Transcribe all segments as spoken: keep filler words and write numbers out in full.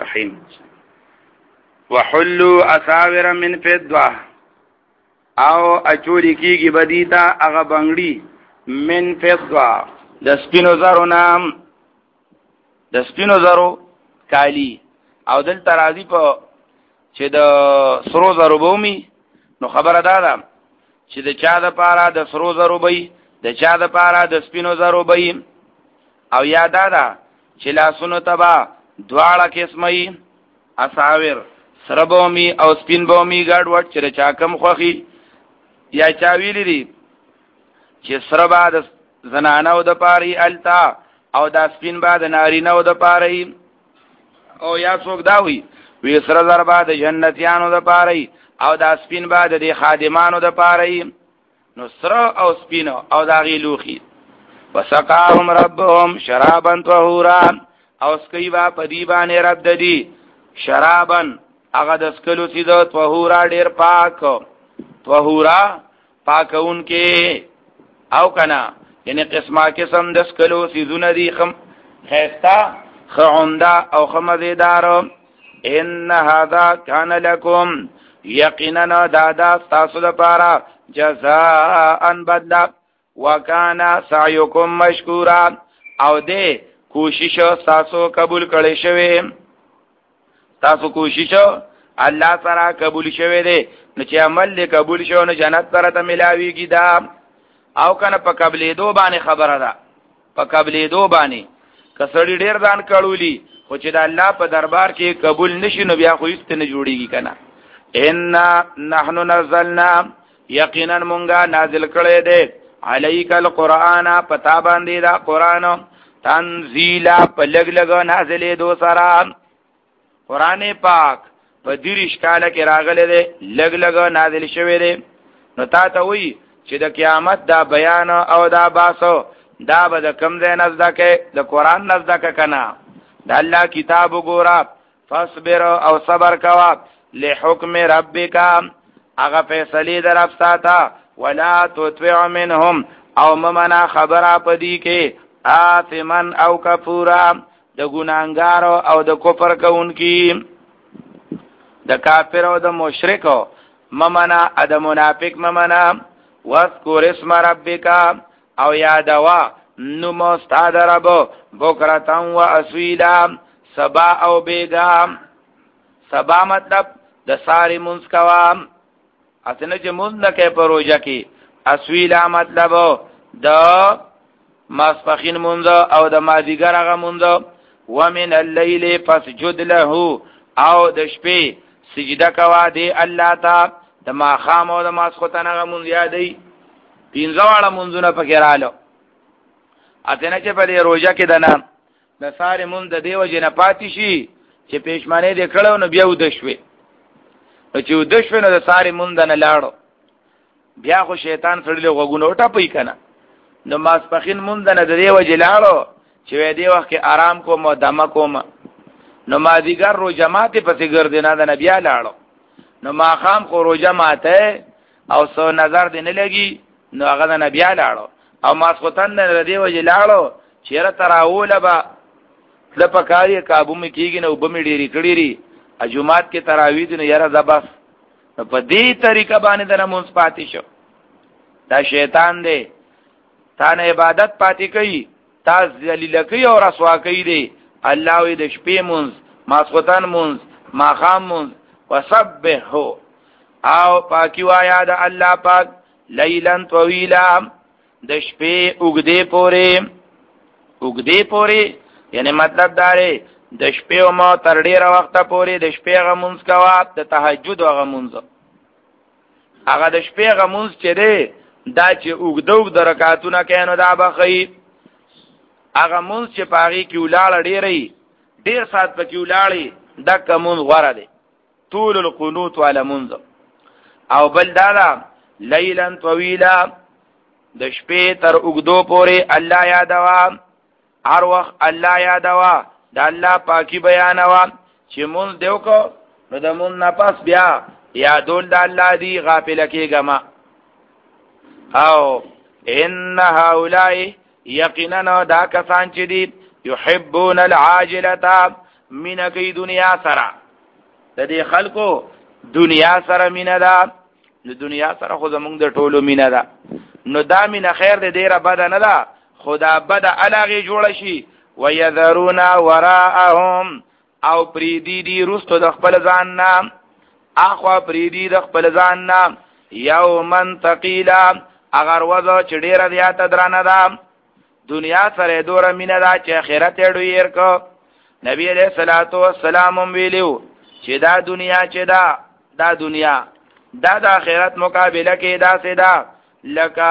الرحیم وحلوا اساور من فضه او اچولی کیږي بدیتا هغه بنگړي من فضه د سپینو زرو نام د سپینو زرو کالی او دل ترازی په چې د سرو زرو بومي نو خبره ده ده چې د چا د پاره د سرو زرو بي د چا د پاره د سپینو زرو بي او یاد ده چې لاسونو تبا دواړه قسمي اساور سره بومي او سپین بومي ګډ وټ چې چا کم خوخي یا چا ویلی دي چې سره بعد زنانو د پاره التا او دا سپین بعد نارینو د پاره او یا څوک دا وی وی سره زر بعد جنتیانو د پاره او دا سپین بعد د خادمانو د پاره نو سره او سپینو او دا غیلوخي وسقاهم ربهم شرابا طهورا او سکی با پدی باندې رب ددی شرابا هغه د سکلو سید طهورا ډیر پاک طهورا پاکون کې او کنا یعنی قسمه قسم د سکلو سیدونه دي خم خيستا خعمدا او خمزیدار ان هذا كان لكم یقینا دادا تاسو لپاره جزاء بدلا وکانا سعیکم مشکورا او دې کوشش تاسو قبول کړئ شوی تاسو کوشش الله سره قبول شوی دی نو چې عمل دې قبول شو نو جنت سره ته ملاويږي دا او کنه په قبلې دو باندې خبره ده په قبلې دو باندې کسړی ډیر ځان کړولي خو چې د الله په دربار کې قبول نشي نو بیا خو هیڅ نه جوړيږي کنه ان نحنو نزلنا یقینا مونږه نازل کړی دی علیک القرآن پتا باندې دا قرآن تنزیلا په لګ لګ نازلې دو سره قرآن پاک په دیرش کاله کې راغلی دی لګ لګ نازل شوی دی نو تا ته وی چې د قیامت دا بیان او دا باسو دا به د کم ځای نزدکه د قرآن نزدکه کنا د الله کتاب وګوره فاصبر او صبر کوا لحکم ربک هغه فیصله در افساتا ولا تطع منهم او ممنا خبره پدی کې آثمن او کفورا د ګناګار او د کفر کوونکی د کافر او د مشرک ممنا د منافق ممنا واذكر اسم ربک او یادوا نوم استاد رب بکرتا و اسویلا سبا او بیگا سبا مطلب د ساری منځ کوام اسنه چې مونږ نه کې پروژه کې اسویلا مطلب د ماسپخین مونږ او د مازیګر هغه مونږ ومن الليل فسجد له او د شپې سجده کوا دی الله تا د ماخام او د ماسختن هغه مونږ یادې پینځه واړه مونږونه پکې رالو اته چې په دې روزه کې دنا د ساره مونږ د دیو جن پاتې شي چې پېشمانه دې کړو نو بیا ود شوي نو چې ود شوي نو د ساره مونږ نه لاړو بیا خو شیطان سړی له غوګونو ټپې کنه نو ماسپخین مونږ نه د دیو جلاړو چې دې وخت کې آرام کوم او دمه کوم نو ما دیګر رو جماعت پسې ګرځینا د نبی لاړو نو ما خام خو رو جماعت او سو نظر دې نه لګي نو هغه د نبی لاړو او ماسختن نه دی وجه لاړو چیرې تراوله با لپکاري کابو می کیږي نو بمې ډيري کړي ری اجومات کې تراویح نه یاره زبس په دې طریقه باندې د نماز پاتې شو دا شیطان دی تا نه عبادت پاتې کوي تا ذلیل کوي او رسوا کوي دی الله وي د شپې مونږ ماسختن مونږ ماخام مونږ وسبحو او پاکی وایا د الله پاک لیلن طویلا د شپې وګدې پورې وګدې پورې یعنی مطلب داره د شپې او ما تر ډیره وخت پورې د شپې غمونځ کوا د تهجد غمونځ هغه د شپې غمونځ چې دی دا چې وګدو د رکعاتونه کینو دا بخی هغه مونځ چې پاغي کې ولاړ ډیرې ډیر سات پکې ولاړې د کومون غره دی طول القنوت ولا منذ او بل دالا لیلن طویلا د شپې تر وګدو پورې الله یادوا هر وخت الله یادوا د الله پاکي بیانوا چې مونږ دیو کو نو د مونږ نه پس بیا یادول د الله دی غافل کېګما او ان هؤلاء یقینا دا کسان چې دي يحبون العاجله مینا کوي دنیا سره د دې خلکو دنیا سره مینا ده نو دنیا سره خو زمونږ د ټولو مینا ده نو دا مینا خیر دې ډیره بد نه ده خدا بد علاغه جوړ شي ويذرون وراءهم او پریدي دي رستو د خپل ځان نام اخوا پریدي د خپل ځان نام یومن ثقيلا اگر وځو چې ډیره زیاته درانه ده دنیا سره دوره مینه ده چې آخرت یې ډیر کو نبی علیہ الصلوۃ والسلام ویلو چې دا دنیا چې دا دا دنیا دا د آخرت مقابله کې دا سدا لکه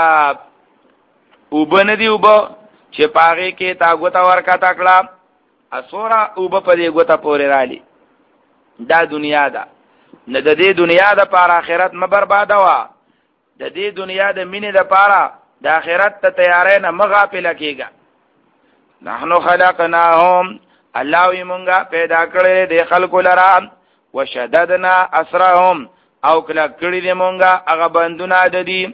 وبن دی وب چې پاغه کې تا غوتا ورکا تکړه اسورا وب په دې غوتا پورې رالی دا دنیا ده نه د دې دنیا د پر آخرت م برباد وا د دې دنیا د مینې د پاره د آخرت ته تیارې نه مغافل کېګا نحنو خلقناهم الله وی مونږه پیدا کړې د خلکو لرا وشددنا اسرهم او کله کړې دې مونږه هغه بندونه د دې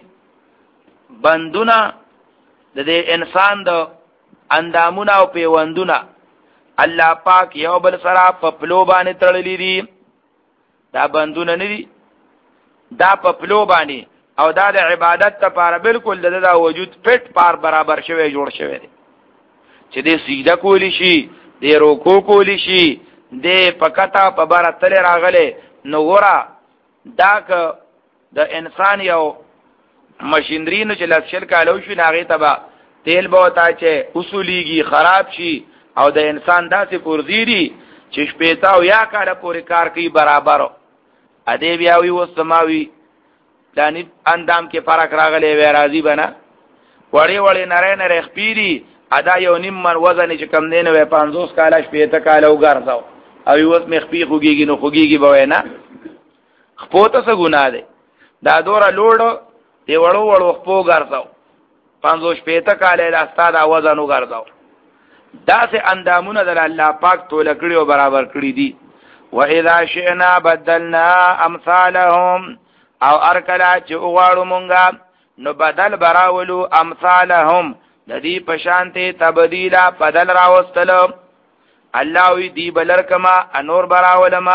بندونه د دې انسان د اندامونه او پیوندونه الله پاک یو بل سره په پلو باندې تړلې دي دا بندونه نه دي دا په پلو باندې او دا د عبادت لپاره بالکل د دا وجود فټ پار برابر شوی جوړ شوی دی چې دې سجده کولی شي دې رکوع کولی شي دې پکتا په بار تل راغله نو ګورا دا ک د انسان یو ماشينري نو چې لښل کالو شي ناغه تبا تیل به وتا چې اصوليږي خراب شي او د انسان داسې پرزيري چې شپېتا او یا کاله پورې کار کوي برابر ا دې بیا وي وسماوي دانی اندام کې فرق راغلی وی راضی بنا وړي وړي نری نری خپيري ادا یو نیم من وزن چې کم دینه وی پنځوس کاله شپېته کاله وګرځاو او یوس مخ پی خوږيږي نو خوږيږي به نه خپوته څه ګناه ده دا دوره لوړ دی وړو وړو خپو ګرځاو پنځوس شپېته کاله د استاد وزن وګرځاو دا سه اندامونه د الله پاک توله کړی او برابر کړی دي واذا شئنا بدلنا امثالهم او ارکلا چې وغواړو مونږه نو بدل براولو امثالهم د دې پشانته تبدیلا بدل راوستلو الله وی دی بلر کما انور براولما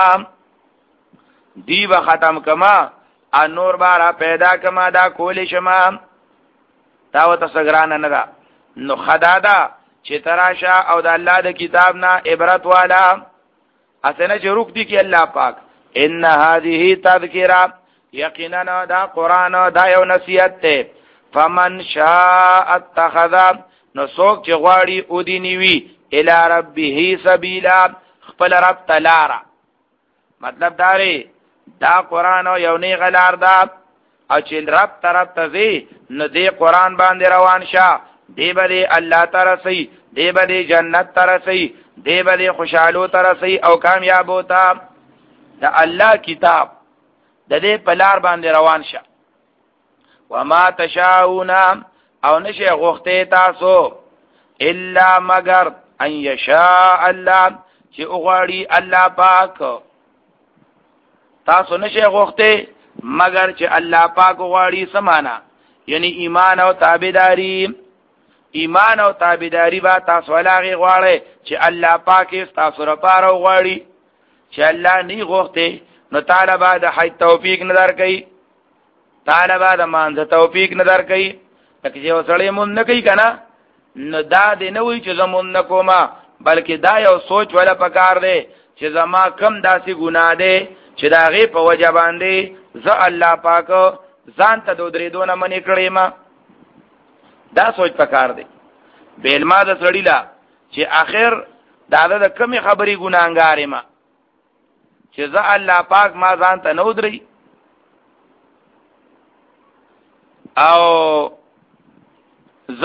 دی به ختم کما انور بارا پیدا کما دا کول شما دا وته سګران نه دا نو خدادا چې تراشه او د الله د کتاب نه عبرت والا اسنه چې روک دی کې الله پاک ان هذه تذکرہ یقینا دا قران دا یو نصیحت ته فمن شاء اتخذ نو څوک چې غواړي او دی نیوي الی ربه سبیلا خپل رب تلارا مطلب داري دا قران یو نه غلار دا او چې رب طرف ته وي نو دې قران باندې روان شه دی به الله تعالی سي دی به جنت تعالی سي دی به خوشالو تعالی سي او کامیاب ہوتا دا الله کتاب د دې پلار باندې روان شه وما تشاؤون او نشه غوخته تاسو الا مگر ان یشاء الله چې وغواړي الله پاک تاسو نشه غوخته مگر چې الله پاک وغواړي سمانا یعنی ایمان او تابعداري ایمان او تابعداري با تاسو لاغي غواړي چې الله پاک تاسو لپاره وغواړي چې الله نه غوخته نو تعالی بعد حج توفیق نظر کوي تعالی بعد مانځ توفیق نظر کوي لکه چې وسړی مون نه کوي کنه نو دا دې نه وي چې زمون نه کومه بلکې دا یو سوچ ولا پکار دی چې زما کم داسې ګناه دی چې دا غي په وجه باندې ز الله پاک ځان ته دو درې دونه منې کړې ما دا سوچ پکار دی بیل ما د سړی لا چې اخر دا د کمی خبري ګناګارې ما چې ز الله پاک ما ځان ته نو درې او ز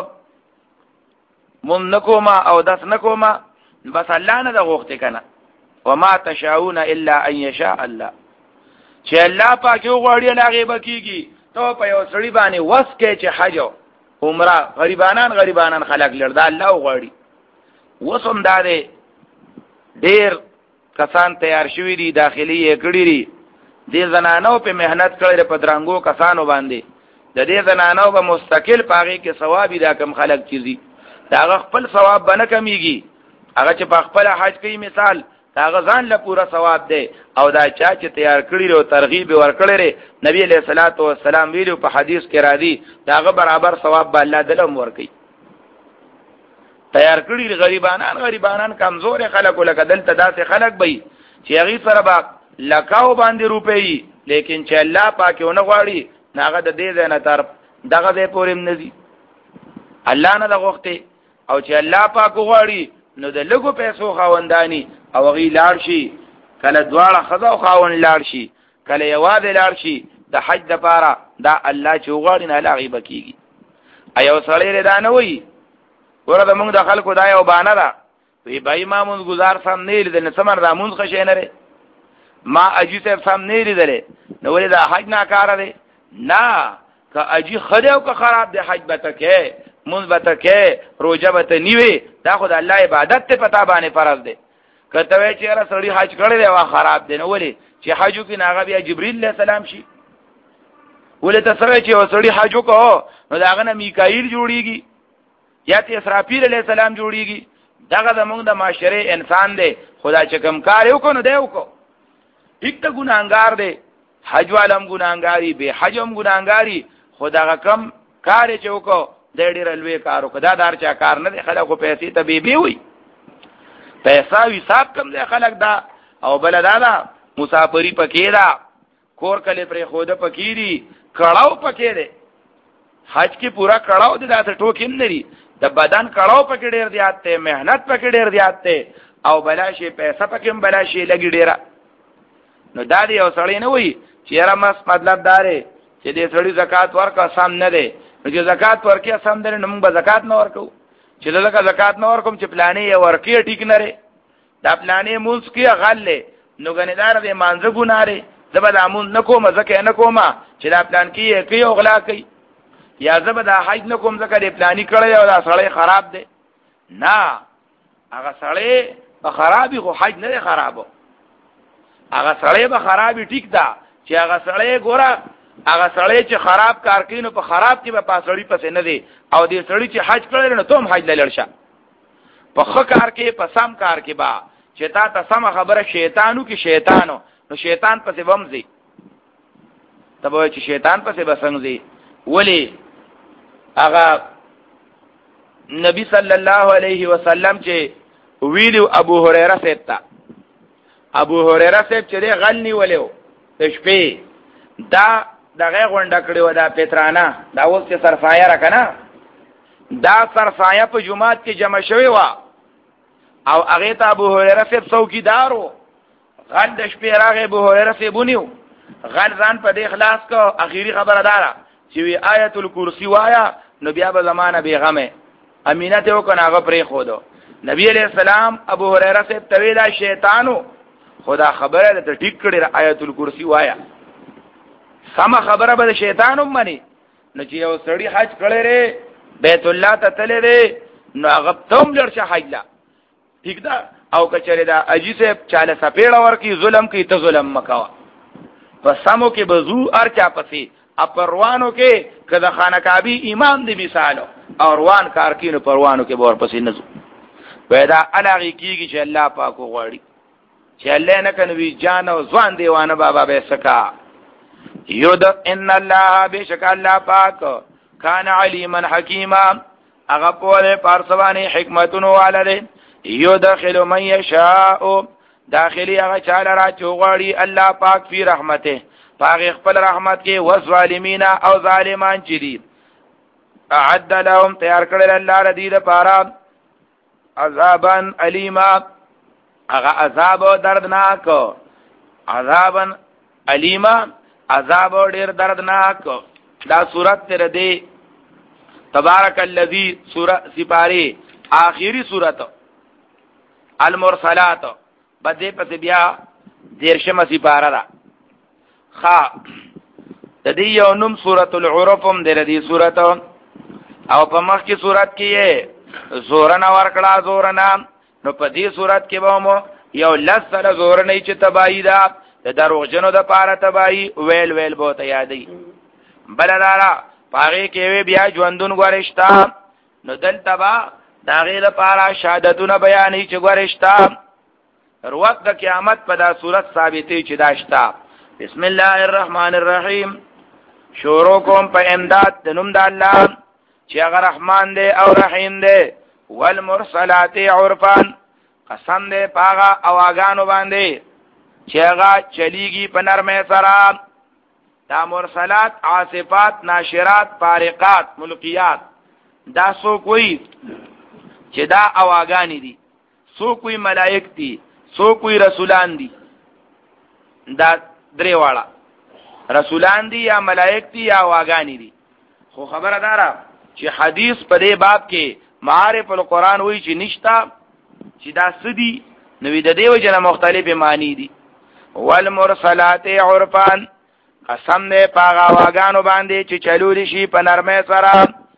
مون نکوما او داس نکوما بس الله نه د غوخته کنه وما تشاؤون الا ان يشاء الله چې الله پاک یو غوړی لاغه بکیږي ته په یو سړی باندې وس کې چې حج عمره غریبانان غریبانان خلق لردا الله غوړی وسم داده ډیر کسان تیار شوی دي داخلي یې کړی دي دې زنانو په مهنت کړي په درنګو کسانو باندې د دې زنانو په مستقل پاغي کې ثواب دا کم خلق چیزي دا خپل ثواب بنه کمیږي هغه چې په خپل حج کوي مثال هغه ځان له پورا ثواب دی او دا چا چې تیار کړی او ترغیب ورکړي نبی علیہ الصلوۃ والسلام ویلو په حدیث کې را دي داغه برابر ثواب به الله دلم ورکړي تیار کړی غریبانان غریبانان کمزور خلک ولکه دلته داسې خلک به چې هغه سره با لکاو باندې روپې لیکن چې الله پاکونه غواړي ناغه د دې نه تر دغه به پورم نزي الله نه دغوخته او چې الله پاک غواړي نو د لګو پیسو خاوندانی او غي لاړ شي کله دواړه خدا او خاون لاړ شي کله یواده لاړ شي د حج د پاره دا الله چې غواړي نه لاغي بکیږي ایو سړی دا نه وي ورته موږ د خلکو دا یو بانه ده وی بای مامون گزار سم نه لیدل نه سمر رامون خشه نه ما اجي صاحب سم نه لیدل نو ولې دا حج نه کار دی نه که اجي خدای او که خراب دی حج به تکه مونږ به تکه روزه به ته نیوي دا خدای الله عبادت ته پتا باندې فرض دی کته وی چې را سړی حج کړی دی وا خراب دی نو ولې چې حج کې ناغه بیا جبرئیل علیہ السلام شي ولې ته سره چې وسړی حج وکړو نو داغه نه میکائیل جوړیږي یا ته اسرافیل علیہ السلام جوړیږي داغه زمونږ د معاشره انسان دی خدای چې کم کار یو کو نو دی وکړو یک ته ګناګار دی حج والم ګناګاری به حجم ګناګاری خدای کم کار چې وکړو د ډېر لوی کارو کدا دار چا کار نه دی خلکو پیسې ته بي بي وي پیسې حساب کم دی خلک دا او بل دا دا مسافری پکې دا کور کله پر خوده پکې دي کړهو پکې دی حج کې پورا کړهو دي دا ته ټوکیم نری د بدن کړهو پکې ډېر زیات ته مهنت پکې ډېر زیات ته او بلا شي پیسې پکې بلا شي لګي ډېر نو دا دی او سړی نه وي چې را مس مطلب دارې چې دې سړی زکات ورکا سم نه دی نو چې زکات ورکې سم دی نو موږ به زکات نه ورکو چې لکه زکات نه ورکوم چې پلانې ورکې ټیک نه لري دا پلانې مونږ کې غلې نو غنیدار دې مانځه ګوناره زبد امون نکوم زکه نکوم چې دا پلان کې کې اغلا کوي یا زبد حج نکوم زکه دې پلانې کړی او دا سړی خراب دی نه هغه سړی په خرابي خو حج نه خرابو هغه سړی به خرابي ټیک دا چې هغه سړی ګوره هغه سړی چې خراب کار کوي نو په خراب کې به پاسړی پسې نه دی او دې سړی چې حج کړی نو ته هم حج لړ شه په ښه کار کې په سم کار کې با چې تا ته سم خبره شیطانو کې شیطانو نو شیطان پسې ومځي تبه چې شیطان پسې بسنګځي ولی هغه نبی صلی الله علیه وسلم چې ویلو ابو هريره سیتا ابو هريره سیب چې غلنی ولیو شپې دا دغه غونډه کړي و دا پترانه دا اوس چې سرفایه را کنه دا سرفایه په جمعات کې جمع شوی و او هغه ته ابو هريره سیب څوکیدارو غل د شپې راغې ابو هريره سیبونیو غل ځان په دې خلاص کو اخیری خبره دارا چې وی آیت الکرسی وایا نو بیا به زمانہ بیغمه امینه ته وکنه هغه پرې خودو نبی علیہ السلام ابو هريره سیب تویدا شیطانو خدا خبره ته ټیک کړي آیت الکرسی وایا سما خبره به شیطان هم مني نو چې یو سړی حج کړي ری بیت الله ته تللی دی نو هغه تم لړشه حج لا ٹھیک ده او کچره دا اجي سے چاله سپېړه ورکی ظلم کوي ته ظلم مکوا پس سمو کې بزو ارچا پسې اپروانو کې کله خانقابي امام دی مثالو او روان کارکینو پروانو کې بور پسې نزو پیدا الهغه کیږي چې الله پاک غواړي چې الله نه کنوي جان او ځوان دیوانه بابا به سکا یود ان الله بشک الله پاک کان علیما حکیما هغه په پارسوانه حکمتونو والده یدخل من یشاء داخلي هغه چاله را چوغړی الله پاک فی رحمته پاک خپل رحمت کې وظالمین او ظالمان چې دي اعد لهم تیار کړل الله ردی د پاره عذابا الیما هغه عذاب دردناک عذابا الیما عذاب ډیر دردناک دا سورۃ تر دې تبارک الذی سورۃ سپاری آخری سورۃ المرسلات بده پس بیا دیرشمه سپاره را خا د دې یو نوم سورۃ العرف هم د دې سورۃ او په مخ کې سورۃ کې زورنا ورکړه زورنا نو په دې صورت کې به مو یو لسره زور نه چې تباہی دا د دروغجنو د پاره تباہی ویل ویل بہت یادې بلدارا پاره کې بیا ژوندون غوړشتا نو دلته با دا غي لپاره شهادتونه بیانې چې ګورشتا وروت د قیامت په دا صورت ثابتې چې داشتا. بسم الله الرحمن الرحیم. شروع کوم په امداد د نوم د الله چې هغه رحمان دی او رحیم دی. والمرسلات عرفا، قسم دی پاغه اواګانو باندې چې هغه چلیږي په نرمه سره. دا مرسلات عاصفات ناشرات فارقات ملقیات دا سو کوئی چې دا اواګانی دي، سو کوئی ملائک دي، سو کوئی رسولان دي. دا درې واړه رسولان دي یا ملائک دي یا اواګانی دي. خو خبره دارا چې حدیث په دې باب کې معارف القرآن وایي چې نشتا چې دا سدي نو د دې وجه مختلفه معنی دي. والمرسلات عرفا، قسم دې پاغا واغانو باندې چې چلول شي په نرمه سره.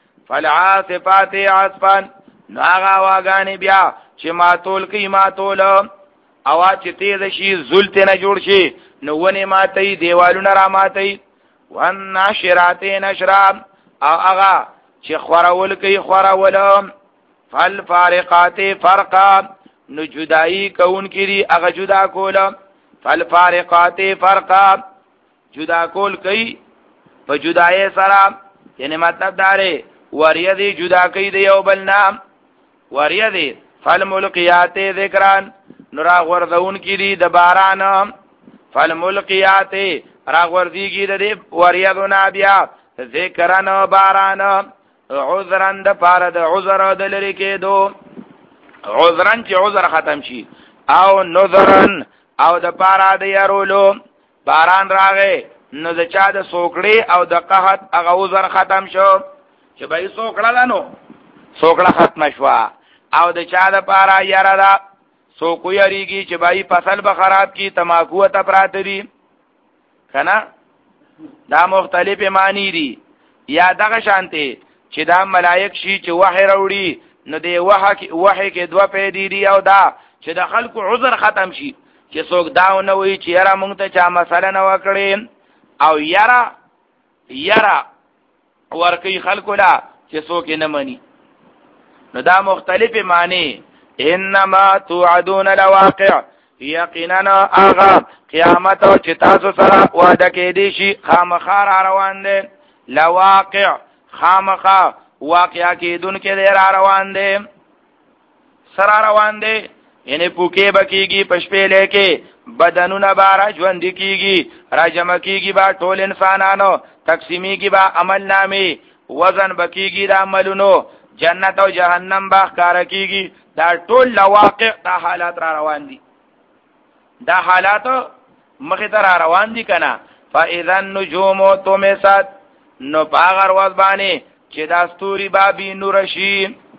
فالعاصفات عصفا، نو هغه واغانې بیا چې ماتول کوي ماتول، اوا چې تیز شي زلت نه جوړ شي نو ونه ماتي دیوالونه را ماتي. والناشرات نشرا، او هغه چې خورول کوي خورول. فالفارقات فرقا، نو جدائی کون کړي هغه جدا کول. فالفارقات فرقا، جدا کول کوي په جدای سره، یعنی مطلب داره وریه دی جدا کوي دی یو بل نام وریه دی. فالملقیات ذکران، نو را غورځون کړي د باران. فالملقیات را غورځيږي د وریه دونه بیا ذکران باران. عذرن د پاره د عذر د لری کېدو، عذرن چې عذر ختم شي، او نذرن او د پاره د يرولو. باران راغې نو د چا د سوکړې او د قحط هغه عذر ختم شو چې به سوکړه لانو سوکړه ختم شو. او د چا د پاره یاره دا سوکو یریږي چې به فصل به خراب کی تماکو ته پراته دي کنه. دا مختلف معنی دي. یا دغه شانته چې دا ملائک شي چې وحی راوړي نو دی وحی وحی کې دوه پیدا دي. او دا چې د خلکو عذر ختم شي چې څوک داو نه وي چې یاره مونږ ته چا مسله نه وکړي، او یاره یاره ورکی خلکو لا چې څوک نه مني. نو دا مختلف معنی. انما توعدون لواقع، یقینا هغه قیامت او چې تاسو سره وعده کې دي شي خامخا روان دي. لواقع خامخا واقعا کېدون کې دی را روان دی، سره روان دی. یعنی پوکې بکیږي پشپېلې کې بدنونه به را ژوند کېږي، را جمع کېږي به ټول انسانانو، تقسیمیږي به عمل نامې، وزن بکیږي د عملونو، جنت او جهنم به ښکاره کېږي. دا ټول لواقع دا حالات را روان دي. دا حالات مخې ته را روان دي که نه. فاذا النجوم طمست، نو پاغر وز باندې چې دا ستوري با بی نور شي.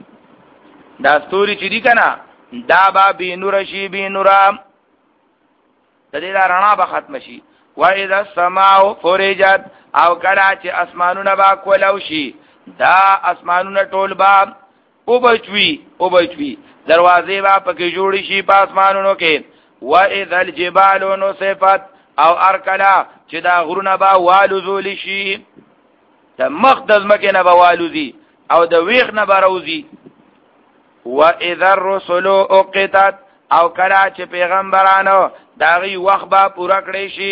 دا ستوري چې دي کنه دا با بی نور شي، بی نورام د دې دا رڼا به ختم شي. و اذا السماء فرجت، او کله چې اسمانونه با کولو شي، دا اسمانونه ټول با او بچوي او بچوي دروازې با پکې جوړي شي په اسمانونو کې. و اذا الجبال نصفت، او ارکلا چې دا غرونه با والو زول شي، د مخ د ځمکې نه به والوزي او د ویخ نه به روزي. و اذا الرسل اقتت، او کله چې پیغمبرانو د هغې وخت به پوره کړی شي.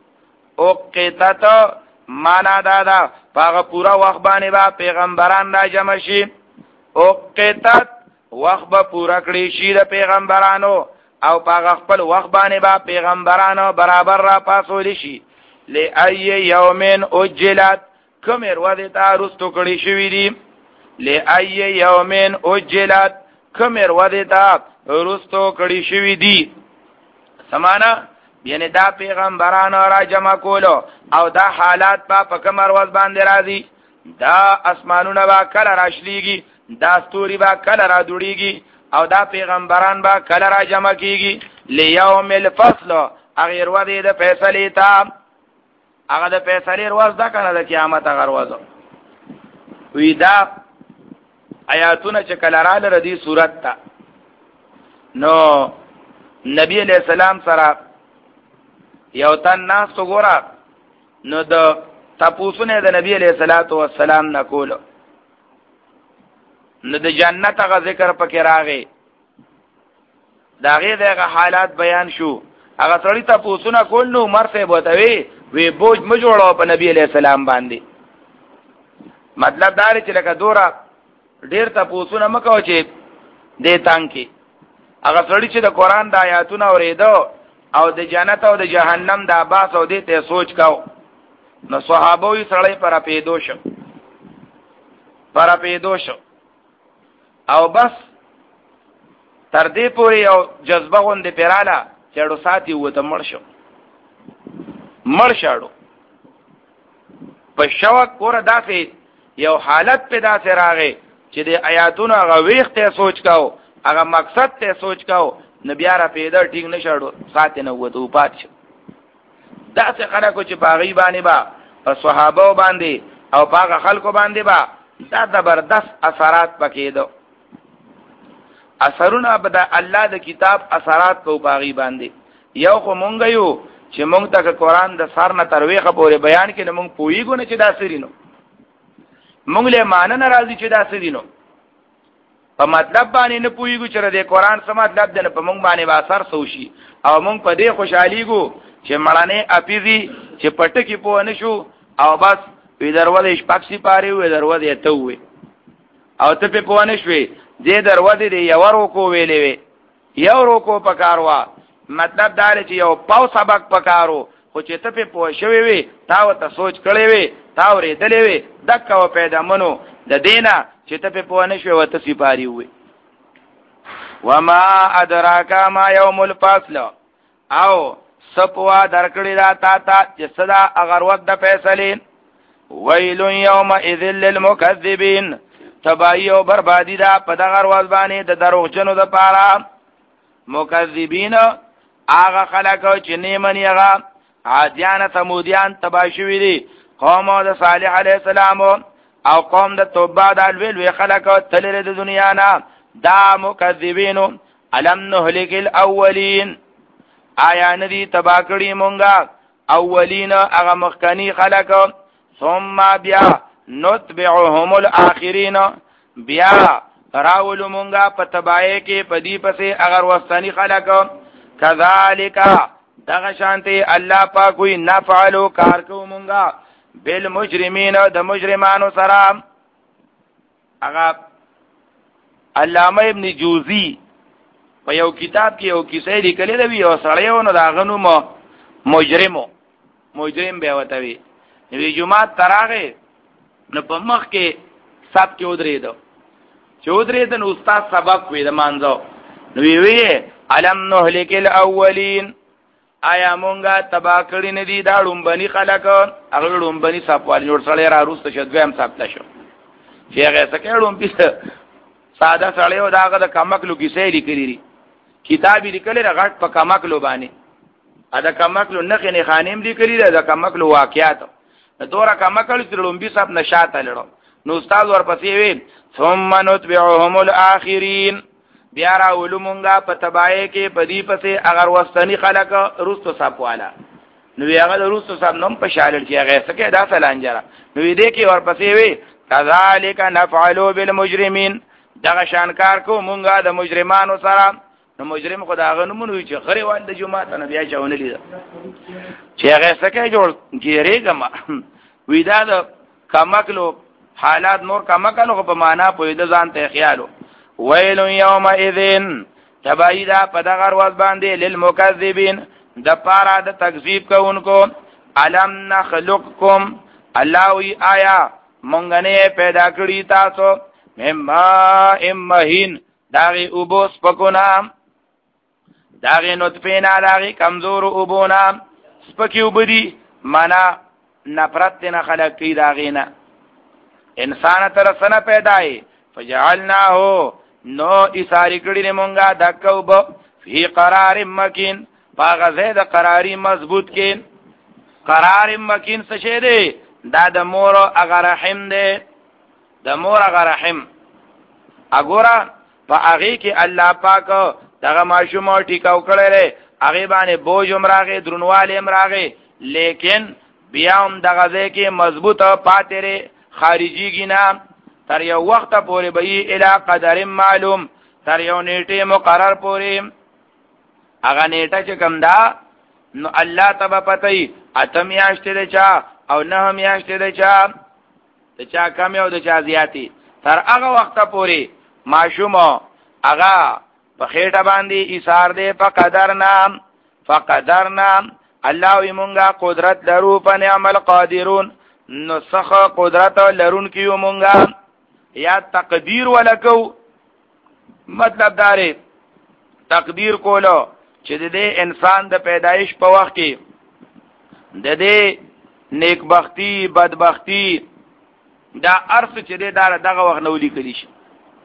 اقتت معنا دا ده په هغه پوره وخت باندې به پیغمبران را جمع شي. اقتت وخت به پوره کړی شي د پیغمبرانو، او په هغه خپل وخت باندې به پیغمبرانو برابر را پاسول شي. لأي یوم اجلت، کوم ورځې ته رستو کړی شوي دي. لأي یوم اجلت، کوم ورځې ته رستو کړی شوي دي. سمانا یعنی دا پیغمبرانو را جمع کولو او دا حالات په کوم ورځ باندې راځي. دا اسمانونه با کله راشليږي، دا ستوري با کله را دوړيږي، او دا پیغمبران با کله را جمع کیږي. لیوم الفصل، اغیر ورځې د فیصلې ته. هغه د فیصلې ورځ دا کنه د قیامت هغه ورځ وی. دا آیاتونه چې کله رااله ردی صورت ته، نو نبی علیہ السلام سره یو تن ناس تو ګورا، نو د تاسو نه د نبی علیہ الصلوۃ والسلام نه کولو نو د جنت هغه ذکر پکې راغی دا غي دغه حالات بیان شو هغه سړی ته پوښتنه کول نو عمر صاحب وتوي وی بوج م جوړو په نبی علیہ السلام باندې مطلب دا چې لکه دورا ډیر ته پوښتنه مکو چې دې تانګ کې هغه سړی چې د قران د آیاتونو اوریدو او د جنت او د جهنم د باس او دې ته سوچ کاو نو صحابه یې سړی پر پیدو شو پر پیدو شو او بس تر دې پورې یو جذبه غوندې پیراله چړو ساتي وته مړ شو مړ شاړو په شوق پورا داسې یو حالت پیدا سي راغی چې د آیاتونو هغه ویخت ته سوچ کاو هغه مقصد ته سوچ کاو نبی را پیدا ټینګ نشاړو ساتي نه وته پات شو داسې خلکو چې باغی باندې با په صحابه باندې او باغ خلکو باندې با دا زبردست اثرات پکې دو اثرونه به د الله د کتاب اثرات کو باغی باندې یو خو مونږ یو چې مونږ ته قرآن د سر نه تر ویخه پورې بیان کړي مونږ پوېږو نه چې دا سرینو مونږ له مان نه راځي چې دا سرینو په مطلب باندې نه پوېږو چې د قرآن څه مطلب دی په مونږ باندې به اثر سوشي او مونږ په دې خوشحاليګو چې مړانه اپیزي چې پټکی پوه نه شو او بس وی دروازه شپږ سی پاره وی دروازه ته وی او ته په پوه نه شوي دې دروازه دی یو ورکو ویلې وی یو ورکو پکاروا مطلب دا چې یو پاو سبق پکارو خو چې ته په پوه شوي وي تا ته سوچ کړی وي تا ورېدلې وي دکه و پیدا منو د دینه چې ته په پوه نه شوي وته سی پاری وي وما ادراک ما یوم الفصل او سپوا درکړی دا تا تا چې صدا اگر وخت د فیصله ویل یومئذ للمکذبین تباہی او بربادی دا په دغه ورځ باندې د دروغجنو د پاره مکذبین هغه خلک چې نیمنی هغه عادیان ثمودیان تباہ شوی دي قوم د صالح علیه السلام او قوم د توبه د الویل وی خلک تلل د دنیا نه دا مکذبین الم نهلك الاولین آیا ندی تباہ کړي مونږه اولین هغه مخکنی خلک ثم بیا نتبعهم الاخرین بیا راول مونږه په تباہی کې پدی پسې اگر وستانی خلق کذالک دغه شانتی الله پاک وی نفعلو کار کو مونږه بالمجرمین د مجرمانو سره هغه علامه ابن جوزی په یو کتاب کې یو کیسه لیکلې ده یو سړی نو دا غنو مجرمو مجرم به وتوي وی جمعه تراغه نو په مخ کې سب کې ودرېدو چې ودرېد نو استاد سبق وی د مانځو نو وی وی علم نهلك الاولین آیا مونږه تبا کړی نه دي دا لومبني خلک هغه لومبني صفوال جوړ سړی را روسته شد هم ثابت شو چې هغه څه کې لومبي ساده سړی او داغه د کمکلو کیسې لیکلي کتابي لیکلي غټ په کمکلو باندې ا د کمکلو نخې نه خانیم لیکلي د کمکلو واقعیات دورا کمکلو چې لومبي صاحب نشاته لړو نو استاد ورپسې وی ثم نتبعهم الاخرین بیا را علومونگا په تباہی کې پدی پسې اگر وستنی خلق روستو صاحب والا نو هغه روستو صاحب نوم په شالل کې هغه سکه دا سلانجره نو دې کې ورپسې وی کذالک نفعلوا بالمجرمین دغه شانکار کو مونږه د مجرمانو سره نو مجرم خدای غنمونو چې خري وال د جمعه ته بیا چاونه لید چې هغه سکه جوړ ګیریګما وی دا د کمکلو حالات نور کمکلو په معنا په دې ځان ته خیالو ویل یومئذ تبعیدا په دغه ورځ باندې للمکذبین د پارا د تکذیب کوونکو الم نخلقکم الله وی آیا مونږ نه پیدا کړی تاسو مما امهین داغی اوبوس پکونا داغی نطفینا داغی کمزور اوبونا سپکی اوبدی مانا نفرت تینا خلق کی داغینا انسان ترسنا پیدای فجعلناهو نو اساری کړي نه مونږه دکوب فی قرار مکین باغزه د قراری مضبوط کې قرار مکین څه شه دی دا د مور هغه رحم دی د مور هغه رحم اګورا په هغه کې الله پاک دغه ماشوم ټیکاو کړل هغه باندې بوج عمرغه درنواله عمرغه لیکن بیا هم دغه ځای کې مضبوط پاتره خارجي گینا تر یو وخت پورې به الی قدر معلوم، تر یو نیټه مقرر پورې. هغه نیټه چې کوم دا نو الله تبا پتاي اتم میاشتې د چا او نه میاشتې د چا، د چا کم او د چا زیاتی. تر هغه وخت پورې ماشوم هغه په خېټه باندې ایثار دی. فقدرنا فقدرنا الله وی مونږه قدرت درو په نعمل قادرون، نو څخه قدرت لرون کیو مونږه یا تقدیر ولکو. مطلب داره تقدیر کولو چې د دې انسان د پیدایش په وخت کې د دې نیکبختی بدبختی دا ارث چې دې دار دغه وخت نو لیکلی شي،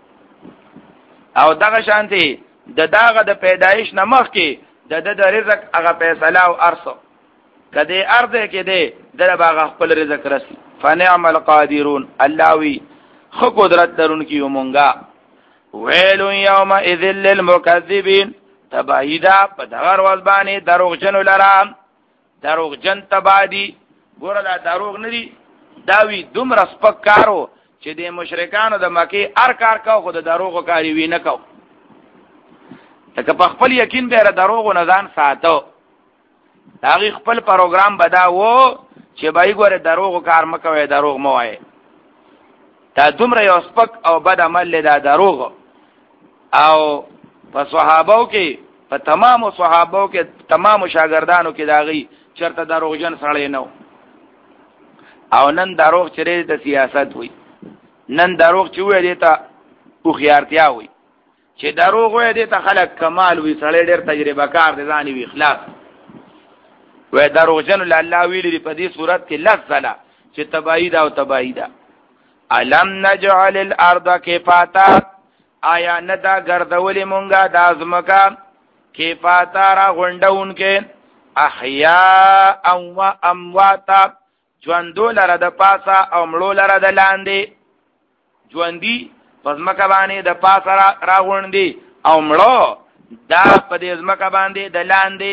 او دغه شانتي د داغه د پیدایش نه مخ کې د د رزق هغه فیصله او ارث کدی ارزه کې دې د باغ خپل رزق رسي. فنعم القادرون الله وی خو قدرت درون کیو مونږه. ویل یوم اذل للمکذبین تبعیدا په دغه ورځ باندې دروغجن لرام. دروغجن تبادی ګوره دا دروغ ندی، دا وی دومره سپک کارو چې د مشرکانو د مکه ار کار کو خو د دروغ کاری وی نه کو. لکه په خپل یقین به دروغ نه ځان ساتو. هغه خپل پروګرام بداوو چې بای ګوره دروغ کار مکوي، دروغ مو وای. دا دومره یو سپک او بد عمل له دروغ. او په صحابو کې په تمامو صحابو کې تمامو شاګردانو کې داغي چرته دروغجن سړی نو. او نن دروغ چره د سیاست وي، نن دروغ چې وې دیتا خو خيارتیا وي، چې دروغ وې دیتا خلک کمال وي، سړی ډېر تجربه کار دي ځاني وي اخلاص وې. دروغجن الله ویلي په دې صورت کې لفظلا چې تبعید او تبعیدا. علم نجعل الارض کفاتا، آیا ندا گردولی مونگا دازمکا کفاتا را غندون کې احیاء و امواتا، ژوندو لره د پاسا او مړو لره د لاندې. ژوندۍ پزمکه باندې د پاسا را غوندي او مړو دا په دې ځمکه باندې د لاندې.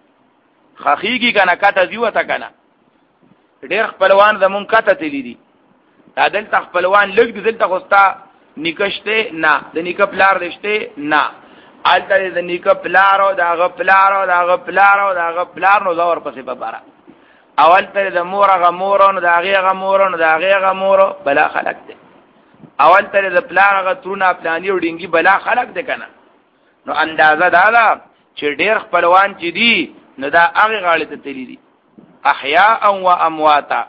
خخیږي کنه کته دیوته کنه ډېر خپلوان زمون کته تللی دي. دا دلته خپلوان لګ دي، دلته خوستا نکشته نه، د نیکه پلار دشته نه، آلته د نیکه پلار او دغه پلار او دغه پلار او دغه پلار نو زور پسې په بارا. اول ته د مور غ مور نو دغه غ مور نو دغه غ مور بلا خلق دي. اول ته د پلار غ ترونه پلاني او ډینګي بلا خلق دي کنه. نو اندازه دا ده چې ډېر خپلوان چې دي نو دا هغه غاړه ته تللی دي احیاء او امواتا.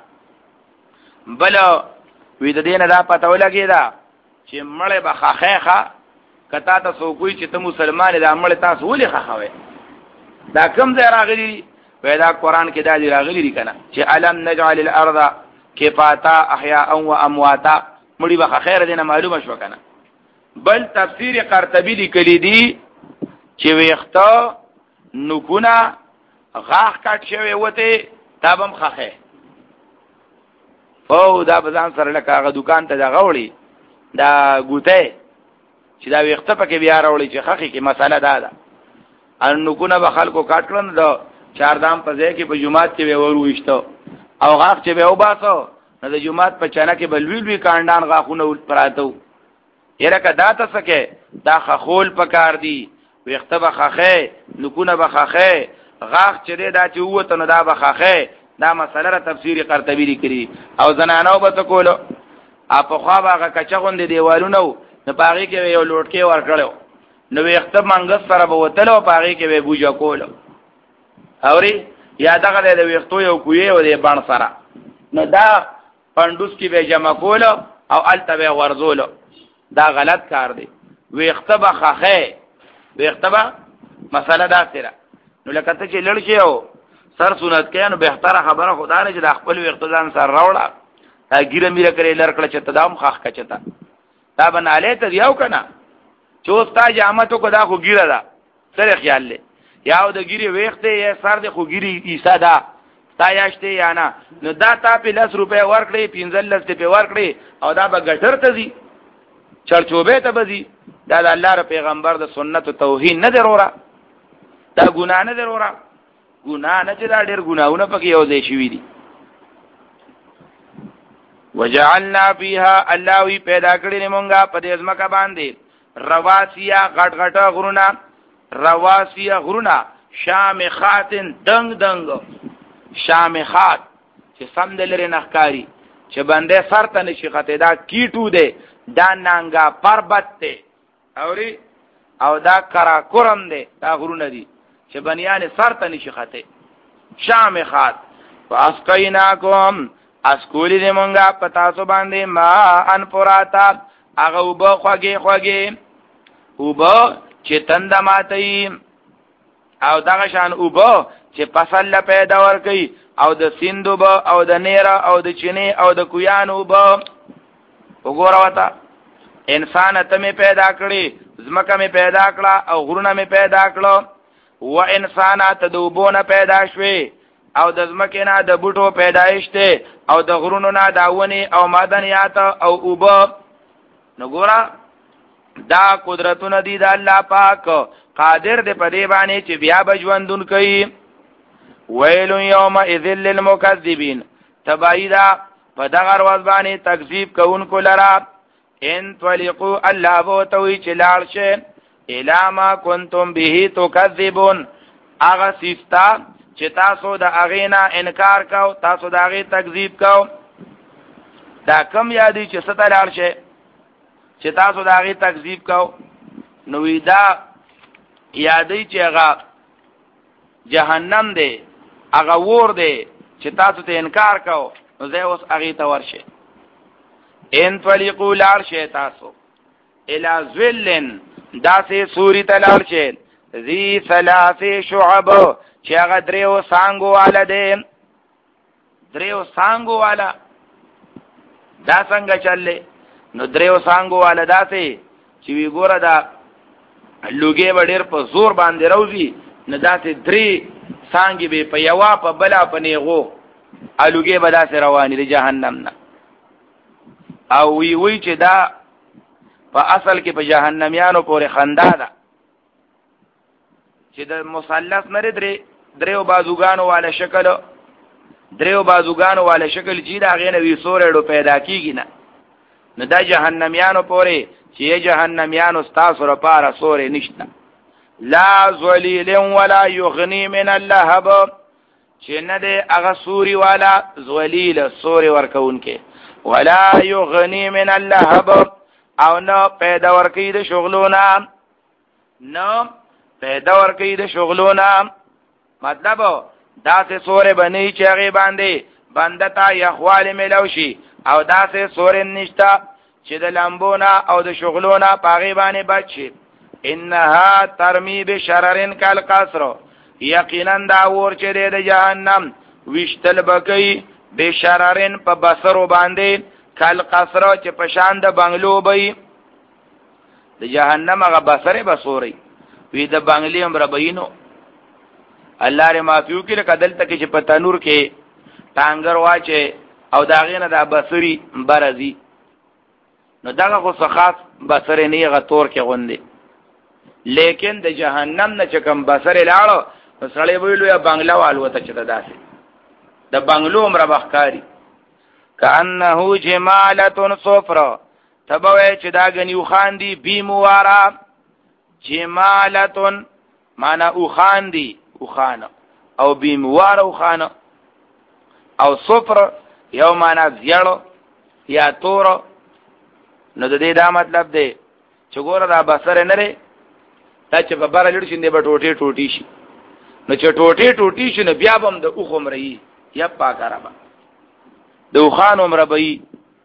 بل وې د دینه دا پته ولګی دا چې مړې به خخېخه کتا ته سو کوی چې ته مسلمان دا مړې تاسو ولې خخوي؟ دا کوم ځای راغلی؟ ودا قران کې دا دی راغلی دی کنه چې علم نجعل الارض کفاتا احیاء و امواتا. مړي به خیر دینه معلومه شو کنه. بل تفسیر قرطبی لیکلی دی چې ویخته نګونه غاخ کټ شوی وته تابم خخه او دا بزان سره لکه هغه دکان ته دا غوړي دا ګوته چې دا ویخته پکې بیا راوړي چې خخې کې مساله دا ده. ان نګونه به خلکو کټ کړن دا چار دام په ځای کې په جمعات کې ورويشته او غاخ چې به وباسو نو د جمعات په چانه کې بلوي لوي کاندان غاخونه پراتو. یره کدا ته سکه دا خخول پکار دی، ویخته به خخه نګونه به خخه غاخ چې دا چې وته نو دا به خخه. دا مسله را تفسیر قرطبی لیکلی او زنانو به تکولو اپ خو هغه کچغوند دیوالونو نه پاغي کې یو لوټکي ورکړو نو ویخته منګس سره به وتلو پاغي کې به بوجا کولو. اوري یاد غلې د ویختو یو کوی او د بان سره نو دا پندوس کې به جمع کولو او الته به ورزولو. دا غلط کار دی. ویخته به خخه ویخته به مسله دا سره نو لکه ته چې لړ شي او سر سنت کینو بهتره خبره خدا نه چې د خپل اقتدان سره راوړه دا ګیره میره کړي لړکړه چې تدام خاخ کچتا دا بناله ته یو کنه چوستا جامتو کو دا خو ګیره دا سره خیال لې یاو د ګیره ویخته یې سر د خو ګیری عیسی دا تا یاشته یا نه نو دا تا په لس روپے ورکړي پنځل لس په ورکړي او دا به ګټر ته زی چرچوبه ته بزی. دا د الله ر پیغمبر د سنت او توحید نه ضروره، دا ګناه نه ضروره، ګناه نه چې دا ډېر ګناونه پکې یو ځای شوي دي. وجعلنا فيها الله وی پیدا کړی مونږه په دې ځمکه باندې رواسیا غټ غټ غرونه رواسیا غرونه شامخاتن دنګ دنګ شامخات چې سم دلری نخکاری چې باندې سر ته نشي خته دا کیټو دی دا نانګا پربت دی اوري او دا کرا کورم دی دا غرونه دي چې بنیان سر ته نشي خته شامخات واسقیناکم اسکولی دې مونږه پتا سو باندې ما ان پراتا هغه وب خوږی خوږی وب چې تند ماتي او دغه شان وب چې فصل پیدا ور کوي او د سیندوب او د نیرا او د چینه او د کویانو وب وګوره وتا انسان ته می پیدا کړی زمکه می پیدا کړه او غرونه می پیدا کړه و انسانات د وبونه پیدا شوي او د زمکه نه د بوټو پیدایش ته او د غرونو نه داونی او معدنیات او اوب نو ګورا دا قدرتونه دي د الله پاک قادر دی په دې باندې چې بیا بجوندون کوي ویل یوم اذل للمکذبین تبایدا په دغه ورځ باندې تکذیب کوونکو لرا ان طلقوا الله بو توي چې لاړ شه الا ما کنتم به تکذبون اغه سیستا چې تاسو د اغینا انکار کو تاسو د اغی تکذیب کو دا کم یادی چې ستلال شي چې تاسو د اغی تکذیب کو نو دا یادی چې هغه جهنم دی هغه ور دی چې تاسو ته انکار کو نو زه اوس اغی ته ورشه ان طلقوا لار شي تاسو الى ذلن داسې سوري تلال شي ذی ثلاث شعب چې هغه دریو سانګو والا دی دریو سانګو والا دا څنګه چلې نو دریو سانګو والا داسې چې وی ګوره دا لوګي وړر په زور باندې روزي نه داسې درې سانګي به په یوا په بلا پنيغو الوګي به داسې رواني د جهنم نه او وی وی چې دا په اصل کې په جهنميانو پورې خندا ده چې د مثلث نه درې دریو بازوګانو والا شکل دریو بازوګانو والا شکل چې دا غینه وی سورېړو پیدا کیږي نه نو دا جهنميانو پورې چې جهنميانو ستاسو لپاره سورې نشته لا ذلیل ولا یغنی من اللهب چې نه ده هغه سوري والا ذلیل سوري ورکون کې ولا یغنی من اللهب او نو پیدا ورکی د شغلونا نو پیدا ورکی د شغلونا مطلب داسې سورې بنی چې هغه باندې بندتا یخوال ملوشي او داسې سورې نشتا چې د لمبونا او د شغلونا پاغي باندې بچي انها ترمی بشررن کل قصر یقینا دا ور چې د جهنم وشتل بکی بشررن په بصرو باندې کل قصر چې په شان د بنگلو بې د جهنم هغه بصره بصوري وی د بنگلې امر بینو الله ر مافیو کې کدل تک چې په تنور کې ټانګر واچي او داغه نه د بصري برزي نو دغه خو خاص بصره نه غتور کې غوندي لیکن د جهنم نه چې کوم بصره لاړو سړی ویلو یا بنگلا والو ته چې داسې د بنگلو امر بخکاری کانه جمالتون صفرا تبوی چې دا غنیو خاندي بی موارا جمالتون معنا او خاندي او خانه او بی موارا او خانه او صفر یو معنا زیړو یا تور نو د دې دا مطلب دی چې ګوره دا بصره نه لري دا چې په بار لړ شي به ټوټي ټوټي شي نو چې ټوټي ټوټي شي نو بیا بم د اوخ عمرې یا پاکارابا د اوخان عمر به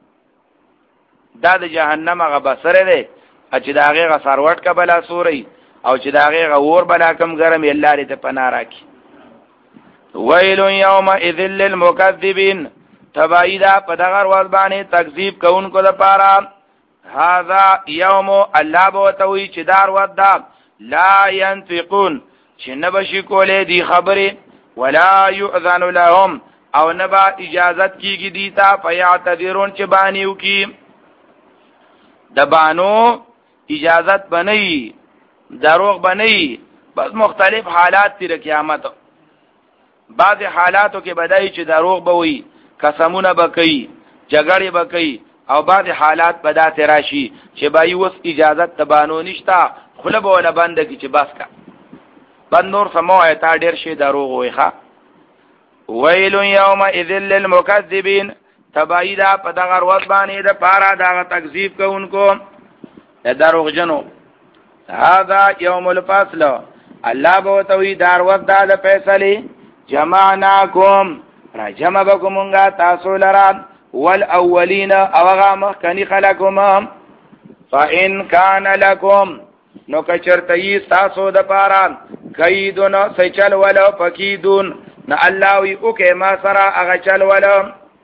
دا د جهنم هغه بصره دی چې دا هغه سروټ کا بلا سوري او چې دا هغه اور بلا کم ګرم الله دې ته پناه راکړي ویل یوم اذل للمکذبین تبایدا په دغه ورځ باندې تکذیب کوونکو لپاره هاذا یوم الله بو توي چې دار ودا لا ينفقون چې نبشي کولې دی خبره ولا يؤذن لهم او نبا اجازت کیږي دیتا فیعتذرون چې بانیو کی د بانو اجازت بنئ دروغ بنئ بس مختلف حالات تیر قیامت بعض حالاتو کې بدای چې دروغ بوي قسمونه بکئی جګړې بکې او بعد حالات پدا تراشي چې بای وس اجازه تبانو نشتا خلب ولا بند کی چې بس کا بند نور سمو ایت ډیر شي دروغ وایخه ویل یوم اذل للمکذبین تبایدا پدغر ورځ باندې د پارا دا تکذیب کوونکو دروغ جنو هذا یوم الفصل الله بو توي دار ورځ د فیصله جمعناکم را جمع بکومنگا تاسو لرا والاولین اوغا مخکنی خلقم فإن کان لکم نو کچرتی تاسو د پارا کیدون سچل ولو پکیدون نا الله وی اوکه ما سرا اغا چل ولو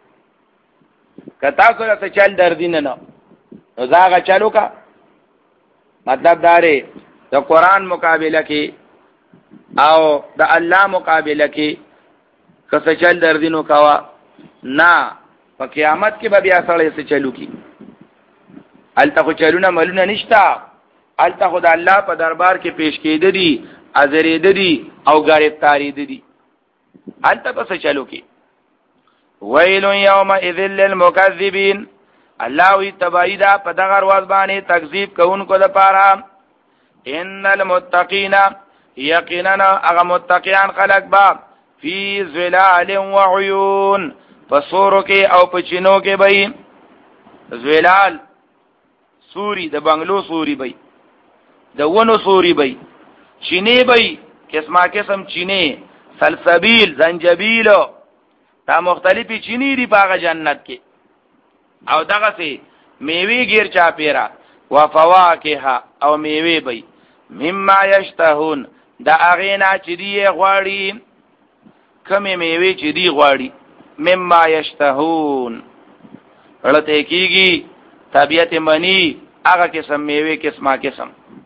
کتا سره سچل دردین نه نو زاغه چلو کا مطلب داره د قران مقابله کې او د الله مقابله کې کس چل دردینو کوا نا په قیامت کې به بیا سره څه چلو کی الته خو چلونه ملونه نشتا الته خو د الله په دربار کې پیش کېد دي ازرید دي او گرفتاری دي الته په څه چلو کی ویل یومئذ للمکذبین الله وی تبایدا په دغه ورځ باندې تکذیب کوونکو لپاره ان المتقین یقینا هغه متقیان خلق با فی ظلال و عیون فسورو کې او پچینو کې بې ظلال سوری د بنگلو سوری بې د ونو سوری بې چینه بې قسمه قسم چینه سلسبیل زنجبیل دا مختلفی چینی دی پاغه جنت کې او دغه سي میوه غیر چا پیرا وفواکه او میوه بې مما یشتهون دا اغینا چې دی غواړي کمی میوه چې دی غواړي مما یشتهون ولته کیږي طبیعت منی هغه قسم میوه قسمه قسم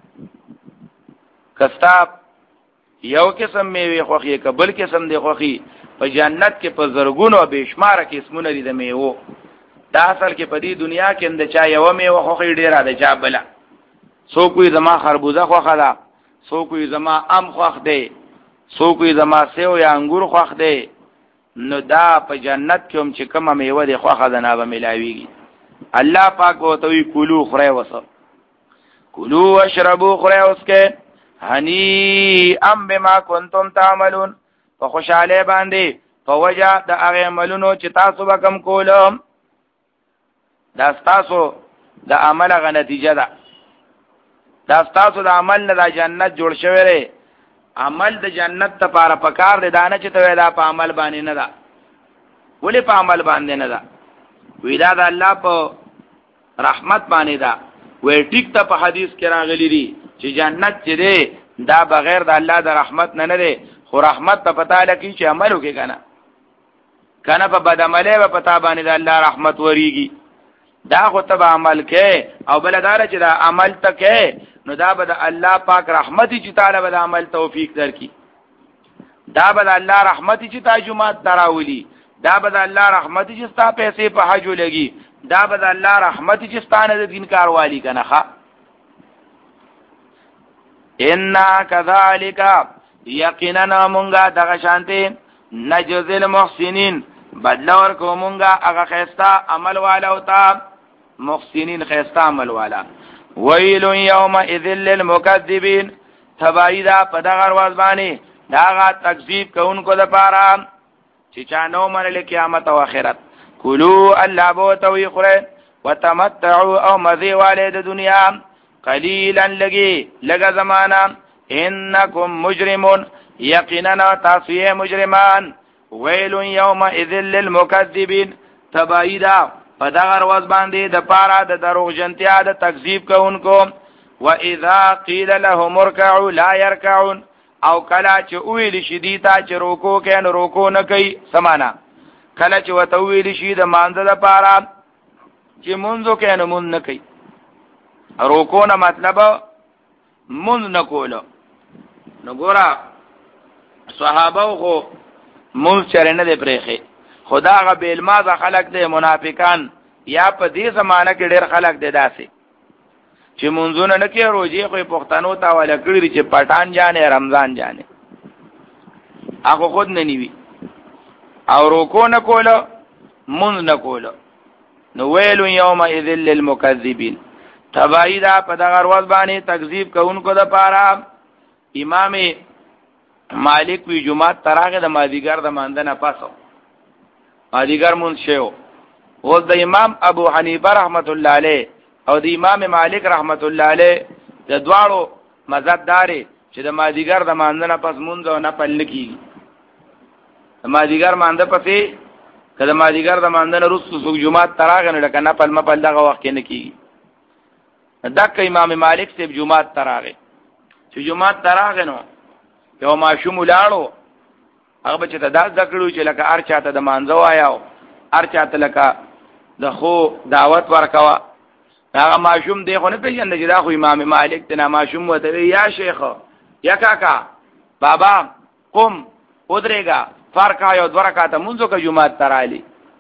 کستاب یو قسم میوه خوخي کبل قسم دی خوخي په جنت کې په زرګونو بشمار قسمونه دي د میوه دا اصل کې په دې دنیا کې اند چا یو میوه خوخي ډیره ده چا بلا سو کوئی زما خربوزه خوخه ده سو کوئی زما ام خوخ دی سو کوئی زما سیو یا انګور خوخ دی نو دا په جنت کې هم چې کومه میوه دی خوخه ده نه به ملاويږي الله پاک وتوي کلو خره وسو کلو واشربوا خره اسکه هنی ام بما کنتم تعملون په خوشاله باندې په وجه د هغه عملونو چې تاسو وکم کولم دا تاسو د عمل غ نتیجه ده دا تاسو د عمل نه د جنت جوړ شوی دی عمل د جنت لپاره پکار دی دانه چې ته دا په عمل باندې نه ده ولې په عمل باندې نه ده ویدا د الله په رحمت باندې ده وې ټیک ته په حدیث کې راغلی دی چې جنت چې دی دا بغیر د الله د رحمت نه نه دی خو رحمت ته پتا لکی چې عمل وکي کنه کنه په بد عمله په پتا باندې د الله رحمت وریږي دا خو ته عمل کې او بلدار چې دا عمل تکې نو دا به د الله پاک رحمت چې تعالی به د عمل توفیق درکې دا به د الله رحمت چې تاجمات تراولي دا به د الله رحمت چې ستا پیسې په حج لګي دا به د الله رحمت چې ستانه د دین کاروالی کنه ښا ان کذالک یقینا مونږه دغه شانته نجزل محسنین بدل ورکو مونږه هغه خيستا عمل والا او تا محسنین خيستا عمل والا ویل یومئذ للمکذبین تبایدا پدغر ورځ باندې داغه تکذیب کوونکو لپاره چې چا نو منل قیامت او آخرت کلو الله بو توي خره وتمتعوا او مذي والد دنیا قلیلا لگی لگا زمانہ انکم مجرمون یقینا تاسو مجرمان ویل یومئذ للمکذبین تبایدا پدغر ورځ باندې د پارا د دروغ جنتیا د تکذیب کوونکو واذا قیل لهم اركعوا لا يركعون او کلا چې ویل شدیتا چې روکو کین روکو نه کوي سمانا کلا چې وتویل شي د مانزه د پارا چې مونږ کین مونږ نه کوي روکو نه مطلب مونږ نه کولو نو ګورا صحابه خو مونږ چرنه دې پرېخه خدا غ بیل ما ز خلق دې منافقان یا په دې زمانہ کې ډېر خلق دې داسې چې مونږونه نه کې روزي خو پښتنو ته ولا کړی چې پټان جانې رمضان جانې هغه خود نه نیوي او روکو نه کوله مونږ نه کوله نو ویل یومئذ للمکذبین تبعی دا په دغه ورځ باندې تکذیب کوونکو د پاره. امام مالک وی جمعه تراغه د مازیګر د ماندنه پاسو مازیګر مون شیو او د امام ابو حنیفه رحمت الله علیه او د امام مالک رحمت الله علیه د دواړو مذهب داري چې د مازیګر د ماندنه پس مونږ نه پل کیږي. د مازیګر مانده پسې کله مازیګر د ماندنه رسو سو جمعه تراغه نه کنه پل مپل دغه وخت کې نه کیږي. دک امام مالک سے جمعات تراغه چې جمعات تراغه نو یو ماشوم لاړو هغه بچ ته داس دکړو چې لکه ار چاته د مانځو آیاو ار چاته لکه د خو دعوت ورکوا. هغه ماشوم دی خو نه پیژند چې دا خو امام مالک ته ماشوم وته یا شیخ یا کاکا بابا قم ودرېګا فرقا یو درکاته مونږه که جمعات ترالی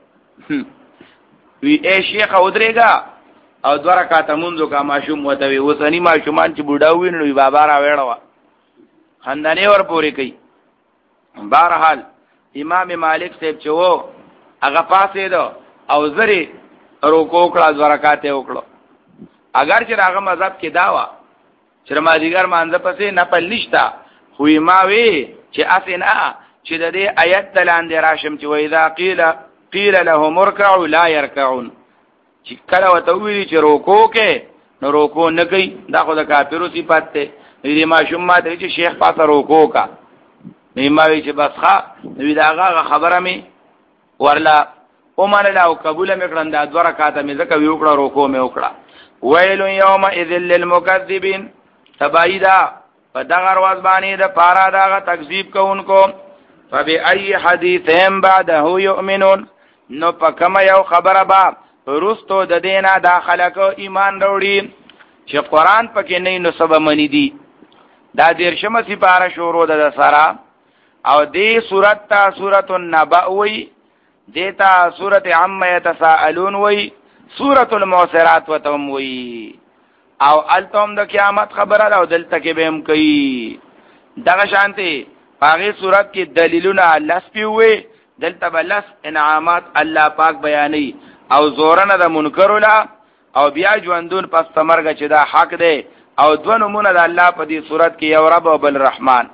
وی اے شیخ ودرېګا او دوه رکعاته مونږه کا ماشوم وته وي وسنی ماشومان چې بوډاوي نو بابا را وېړوا خندانه ور پوری کوي. بهرحال امام مالک صاحب چې وو هغه پاسې دو او زری روکو کړه دوه رکعاته وکړو. اگر چې هغه مذهب کې داوا چې مازیګر مانځه پسې نه پلشتا خو ما وی چې اسنه چې د دې آیت دلاندې راشم چې وإذا قیل قیل لهم اركعوا لا يركعون چې کله وته ویلي چې روکو کې نو روکو نه کوي. دا خو د کافرو صفات ته دې ماشوم ما ته چې شیخ پاسه روکو کا نه ما وی چې بس ښا نو دا هغه خبره می ورلا او مانه او قبول میکړم دا دوه رکعاته می زکه وی وکړه روکو می وکړه. ویل یومئذ للمکذبین تبعیدا په دغه ورځ باندې د پارا دغه تکذیب کوونکو. فبأي حديث بعده يؤمنون نو پکما یو خبره با رستو د دینه داخله کو ایمان وروړي چې قران پکې نه نو سبا منی دي. دا دیرشمه سپاره شروع ده سره او دې سورته تا سورۃ النبأ وی دیتا سورۃ عما يتساءلون وی سورۃ الموسرات وتم وی او التم د قیامت خبره او دلته کې به هم کوي. دغه شانتي هغه سورۃ کې دلیلونه لس پیوي دلته بلس انعامات الله پاک بیانې او زورنه د منکر لا او بیا ژوندون پس تمرګه چې دا حق دی او دو نمونه د الله په دې صورت کې یو رب او بل رحمان.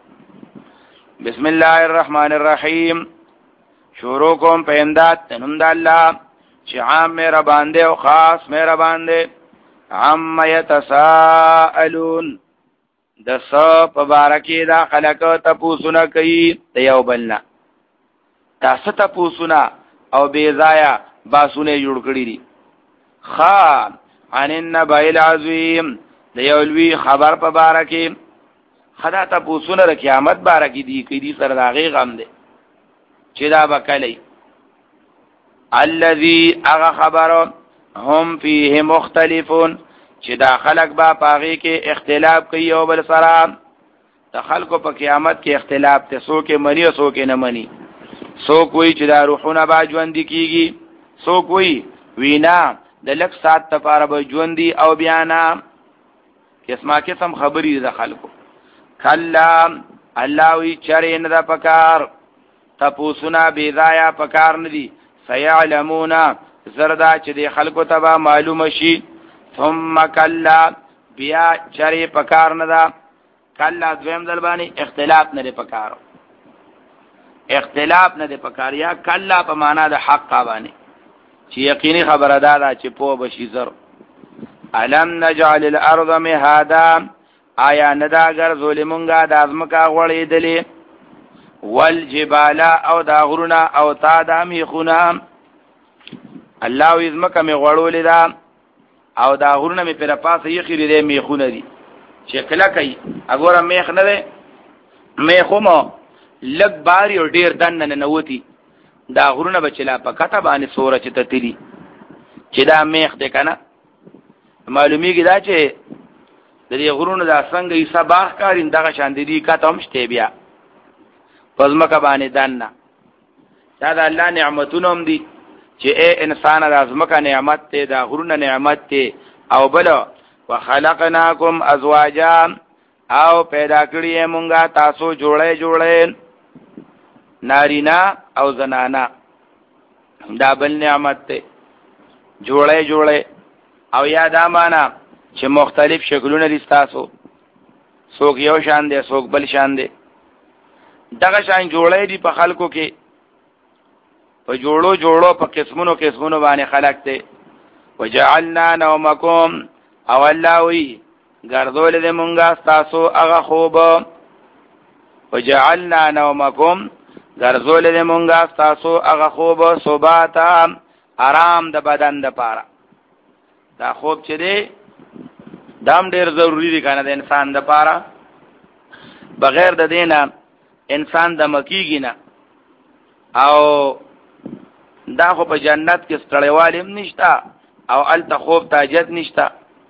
بسم الله الرحمن الرحیم شروع کوم په امداد تنم د الله چې عام مهربان دی او خاص مهربان دی. عم يتساءلون د څه په باره کې دا خلک تپوسونه کوي د یو بلنا تاسو تپوسونه او بې ځایه باسونه جوړ کړی دي. خا عن النبأ العظیم د یو لوی خبر په باره کې خدا تپوسونه د قیامت باره کې دي کې دي سره داغه غم دي چې دا بکلی الذي اغه خبر هم فيه مختلفون چې دا خلق با پاغي کې اختلاف کوي او بل سره د خلکو په قیامت کې اختلاف ته سو کې منی او سو کې نه منی. سو کوئی چې دا روحونه با ژوند کیږي سو کوئی وینا د لک سات تفاره به ژوند او بیانا قسمه قسم خبرې د خلکو. کلا الله وی چرې نه د پکار تپوسونه بی ځای پکار نه دي. سيعلمون زردا چې د خلکو ته معلوم شي. ثم کلا بیا چرې پکار نه ده. کلا دویم دل باندې اختلاف نه دی پکار اختلاف نه دی پکار یا کلا په معنا د حق باندې چې یقیني خبره ده چې په بشي زر. علم نجعل الارض مهادا آیا ندا اگر ظلمونګه د ازمکا غوړې دلی والجبال او دا غرونه او تا د میخونه الله ازمکا می غوړولې دا او دا غرونه می پر پاسه یې خېری دې میخونه دي چې کله کوي وګوره میخ نه ده میخومو لګ باری او ډیر دن نه نوتی دا غرونه بچلا په کته باندې سوره چې تتلی چې دا میخ دې کنه معلومیږي دا چې د دې غرونه دا څنګه یې صباح کارین دغه شان دي کته هم شته بیا پزماکه باندې دنه دا د الله نعمتونه هم دي چې اے انسان د ازمکه نعمت ته دا غرونه نعمت ته او بل وخلقناکم ازواجا او پیدا کړی مونږه تاسو جوړې جوړې نارینا او زنانا دا بل نعمت ته جوړې جوړې او یا دا معنا چې مختلف شکلونه دي تاسو څوک یو شان دي څوک بل شان دي دغه شان جوړې دي په خلکو کې په جوړو جوړو په قسمونو قسمونو باندې خلق ته وجعلنا نومکم او الله وی ګرځول دې مونږه تاسو هغه خوب وجعلنا نومکم ګرځول دې مونږه تاسو هغه خوب صباتا آرام د بدن د پاره دا خوب چې دی دام ډیر ضروری دی کنه د انسان د پاره بغیر د دینه انسان د مکیږي نه او دا خو په جنت کې ستړیوال هم نشتا او الته خوب تاجت نشتا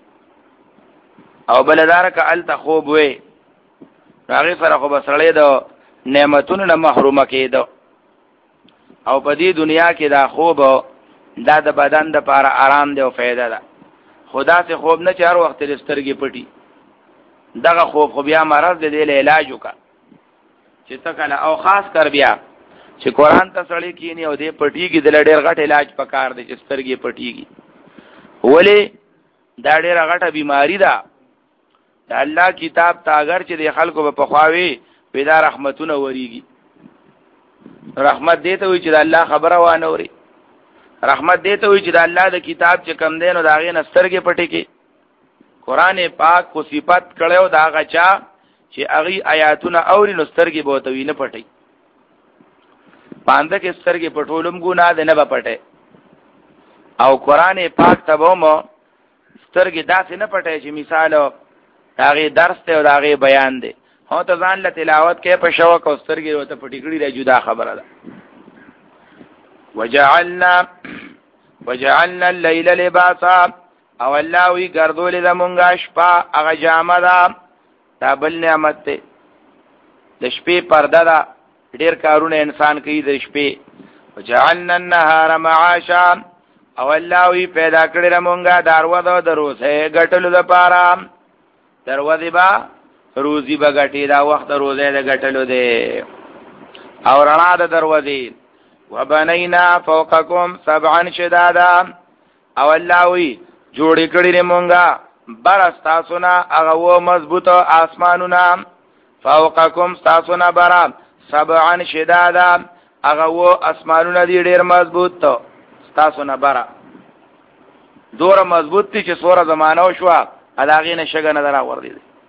او بلدار که الته خوب وي هغه سره خو بسړې د نعمتونو نه محروم کېدو او په دې دنیا کې دا خوب دا د بدن د لپاره آرام دی او فائدہ ده خدا سے خوب نه چار وخت لسترګي پټي دغه خوب خو بیا مرض دی له علاج وکا چې تکله او خاص کر بیا چې قران ته سړی کینی او دې پټیږي د ډېر غټ علاج پکار دی چې سترګې پټیږي ولې دا ډېر غټه بیماری ده دا الله کتاب ته اگر چې د خلکو په خواوي پیدا رحمتونه وریږي رحمت دې ته وي چې د الله خبره وانه وري رحمت دې ته وي چې د الله د کتاب چې کم دین او دا غي نسترګې پټي کې قران پاک کو صفات کړو دا غچا چې اغي آیاتونه اوري نسترګې بوتوي نه پټي پانده کې سترګې پټولم ګنا ده نه پټه او قران پاک تبوم سترګې داسې نه پټه چې مثال داغه درس ته او داغه بیان دی هو ته ځان له تلاوت کې په شوق او سترګې وته پټی کړی را جدا خبره ده وجعلنا وجعلنا الليل لباسا او الله وی ګرځول زمونږه شپه هغه جامه ده دا بل نعمت ده د شپې پرده ده ډیر کارونه انسان کوي د شپې وجعلنا النهار معاشا او الله وی پیدا کړی زمونږه دروازه دروسه غټلو د پاره دروازه با روزي با غټي دا وخت روزه د غټلو ده او رڼا د دروازه وبنینا فوقکم سبعا شدادا او الله وی جوړ کړی مونږه برستا سنا هغه و مضبوطه اسمانونه فوقکم تاسونا برا سبعا شدادا هغه و اسمانونه دي ډیر مضبوط تاسونا برا دور مضبوط دي چې سوره زمانہ شو علاغې نشګه نه درا ور دي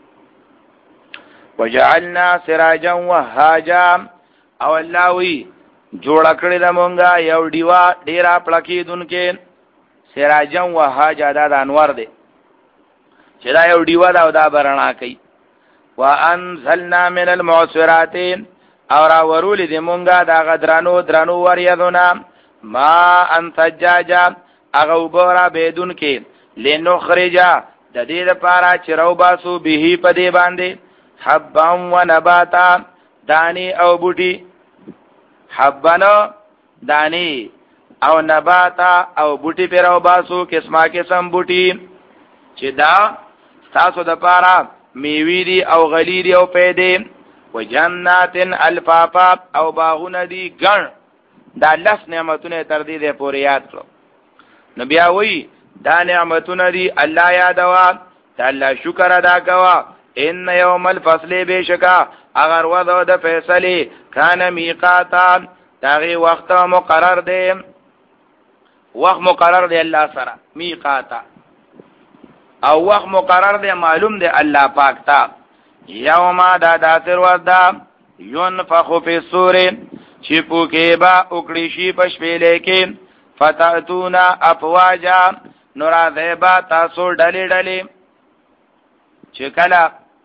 وجعلنا سراجا وهاجا او الله وی جوړ کړی د مونږه یو دیوا ډیره پړکیدونکې سراجم وهاجا د انوار دی چې دا یو دیوا دا دا برنا کوي وانزلنا من المعصرات اور ورول د مونږه دا غدرانو درانو وریادونه ما ان سجاجا هغه وبره بدون کې لنخرجا د دې لپاره چې رو باسو به په دې باندې حبا ونباتا دانی او بوټي حبنا دانی او نباتا او بوټي پر او باسو قسمه قسم بوټي چې دا تاسو د پاره میوي دي او غلي دي او پیدې وجناتن الفافا او باغونه دي ګڼ دا لس نعمتونه تر دې ده پورې یاد کړو نبي اوي دا نعمتونه دي الله یادوا دا الله شکر ادا کوا ان یوم الفصل بشکا اگر وضع د فیصله کان میقاتا داغي وخت مقرر دی وخت مقرر دی الله سره میقاتا او وخت مقرر دی معلوم دی الله پاک تا یوم دا داسر ودا ينفخ فی الصور چې پوکې با وکړي شي پښپېلې کې فتاتونا افواجا نورا ذیبا تاسو ډلې ډلې چې کله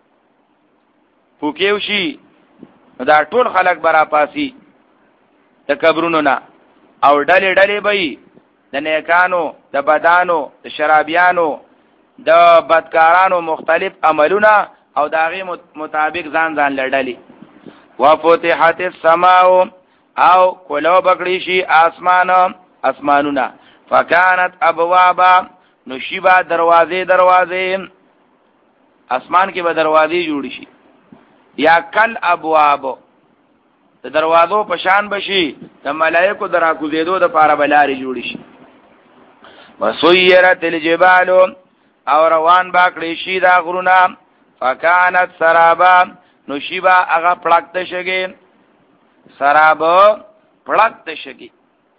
پوکېو شي دا ټول خلک برا پاسي د قبرونو نه او ډلې ډلې به د نیکانو د بدانو د شرابیانو د بدکارانو مختلف عملونه او داغي مطابق ځان ځان لړلې وفتحت السماء او کولو بکړي شي اسمان اسمانونه فكانت ابوابا نشيبا دروازې دروازې اسمان کې به دروازې جوړ شي یا کل ابواب د دروازو په شان بشي د ملائکو درا کوزیدو د پاره بلاري جوړ شي وسيرت الجبال او روان با کړی شي دا غرونه فکانت سرابا نشیبا هغه پړکته شګي سراب پړکته شګي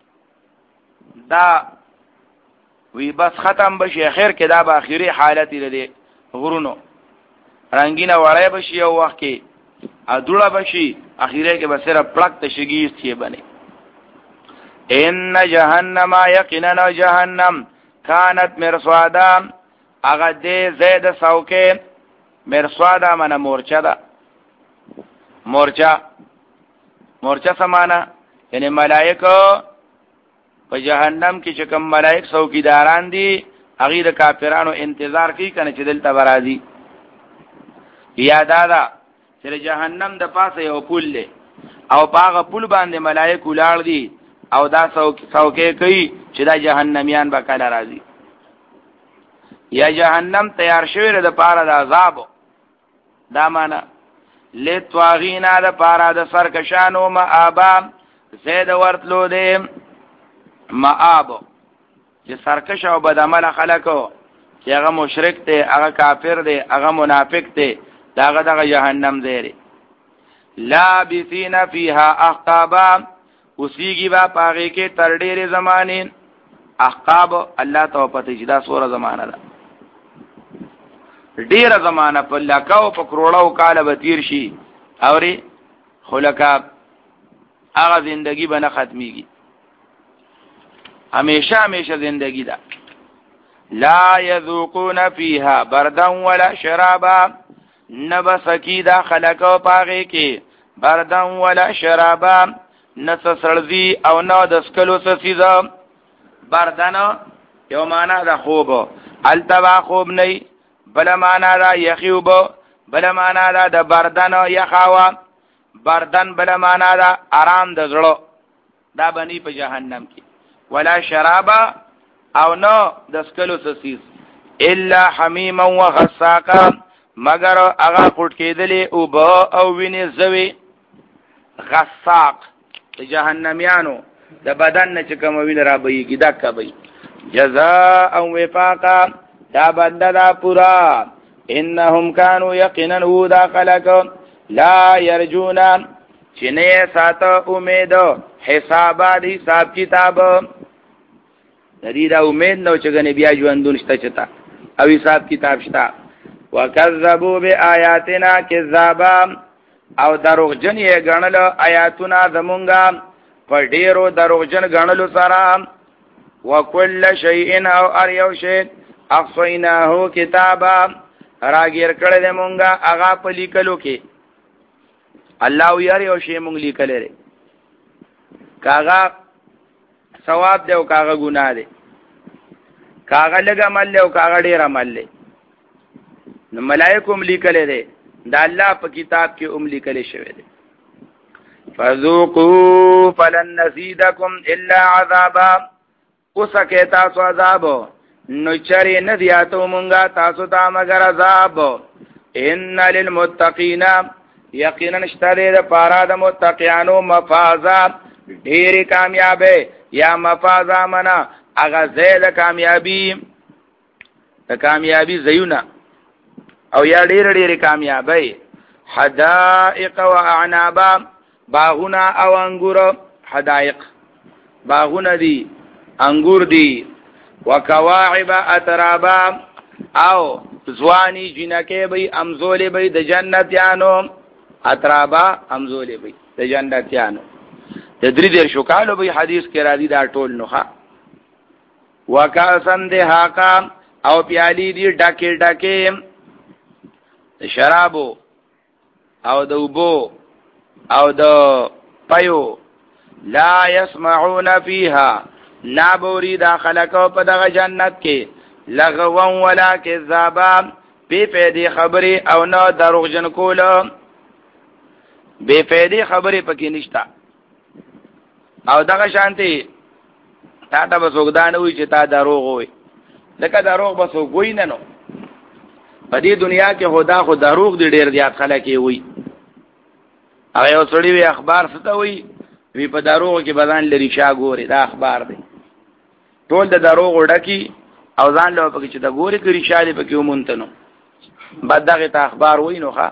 دا وی بس ختم بشي اخر کې دا به اخیری حالت لري غرونو رنگینه وړای بشي او وخت کې ادوړه بشي اخیره کې به صرف پړکته شګي ستې بني ان جهنم یقینا جهنم كانت مرصادا اغه دې زید سوکه مرصادا منه مورچا ده مورچا مورچا سمانا یعنی ملائکه په جهنم کې چې کوم ملائک څوکیداران دي هغه د کافرانو انتظار کوي کنه چې دلته برازي یاد ادا چې جهنم د پاسه یو پل له او باغ پل باندې ملائک ولاړ دي او دا څوکې کوي چې دا جهنميان به کله راځي یا جهنم تیار شوی د پاره د عذاب دا معنا لتواغینا د پاره د سرکشانو مآبا زید ورتلو دې مآب چې سرکش او بدعمل خلکو چې هغه مشرک دی هغه کافر دی هغه منافق دی داغه دغه جهنم دی لابثین فیها احقابا اوسیږي با پاغه کې تر ډېرې زمانې احقاب الله ته پته چې دا سوره زمانہ ده ډېره زمانہ په لکاو په کروڑو کال به تیر شي اوري خلکا هغه زندگی به نه ختميږي همیشه همیشه زندگی ده لا یذوقون فیها بردا ولا شرابا نبسکی دا خلکو پاغه کې بردا ولا شرابا نس سړزي او نو د سکلو سسیزه بردانه یو معنا د خوب التبا خوب نه بل معنا دا یخیوب بل معنا دا د بردانه یخاوا بردن بل معنا دا آرام د زړه دا بني په جهنم کې ولا شرابا او نو د سکلو سسیز الا حمیما وغساقا مگر هغه پټ کېدلې او با او ویني زوي غساق جهنميانو د بدن نه چې کوم ویل را بېږي دا کوي جزاء او وفاقا دا بنده دا پورا انهم كانوا يقينا هو خلق لا يرجون چنه ساته امید حسابات حساب کتاب دې دا امید نو چې غني بیا ژوندون شته چتا او حساب کتاب شتا وکذبوا بآیاتنا کذابا او دروغجن یې غنل آیاتونه زمونږه په ډیرو دروغجن غنلو سره وکل شیء او ار یو شی احصیناه کتابا راګیر کړه دې مونږه هغه په لیکلو کې الله یې یو شی مونږ لیکل لري کاغه ثواب دی او کاغه ګناه دی کاغه لګ عمل او کاغه ډیر عمل دی نو ملائکوم لیکل لري دا الله په کتاب کې ام لیکل شوی دی فذوقوا فلن نزيدكم الا عذابا وسکه تاسو عذاب نو چری نه دیاتو مونږه تاسو ته مگر عذاب ان للمتقین یقینا اشتری د پارا د متقینانو مفازا ډیر کامیابه یا مفازا منا اغه زید کامیابی د کامیابی زیونه او یا ډیر ډیر کامیابی حدائق و اعنابا باغونه او انګور حدائق باغونه دي انګور دي وکواعب اترابا او زوانی جنکه بی امزولی بی د جنتیانو اترابا امزولی بی د جنتیانو د درې دیر شکالو بی حدیث کې را دي دا ټول نوخه وکاسن دهاقا او پیالی دی ډکه ډکه شرابو او د وبو او د پيو لا يسمعون فيها نابوري داخلكو په دغه جنت کې لغوا ولا كذابا بے فیدی خبری او نو دروغجن کول بے فیدی خبری پکې نشتا او دغه شانتي تا ته وسوګدان وي چې تا دروغ وي لکه دروغ بس وګوي نه نو په دې دنیا کې خدا خو دروغ دي ډېر زیات خلک وي هغه یو سړی وی اخبار څه ته وي وی په دروغ کې بدن لري شا ګوري دا اخبار دی ټول د دروغ وډکی او ځان له پکې چې د ګوري کری شالي پکې ومونتنو بعد دغه ته اخبار وینوخه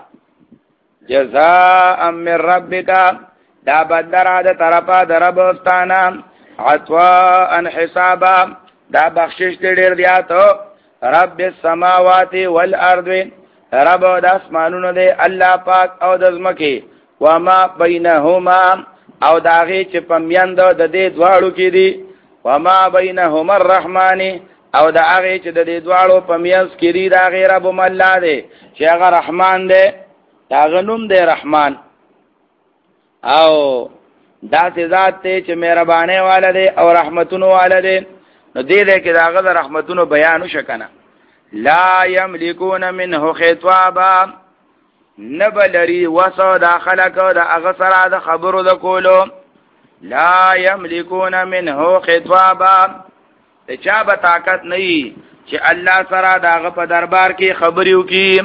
جزاء من ربک دا بدر د طرفه دربستانه عطوا ان حسابا دا بخشش ډیر دیاتو رب السماوات والارض رب د اسمانونو دی الله پاک او د زمکه وما بینهما او داغه چې پمیند د دې دواړو کې دي وما بینهما الرحمن او داغه چې د دې دواړو پمیاس کې دي دا غیر ابو الله دی چې هغه رحمان دی دا غنوم دی رحمان او دا ذات ته چې مهربانه والده او رحمتونو والده نو دې دې کې داغه رحمتونو بیان وشکنه لا یملکون منه خطابا نبلری وسو دا خلق دا اغسر دا خبرو دا کولو لا یملکون منه خطابا چا با طاقت نئی چې الله سره داغه په دربار کې خبريو کې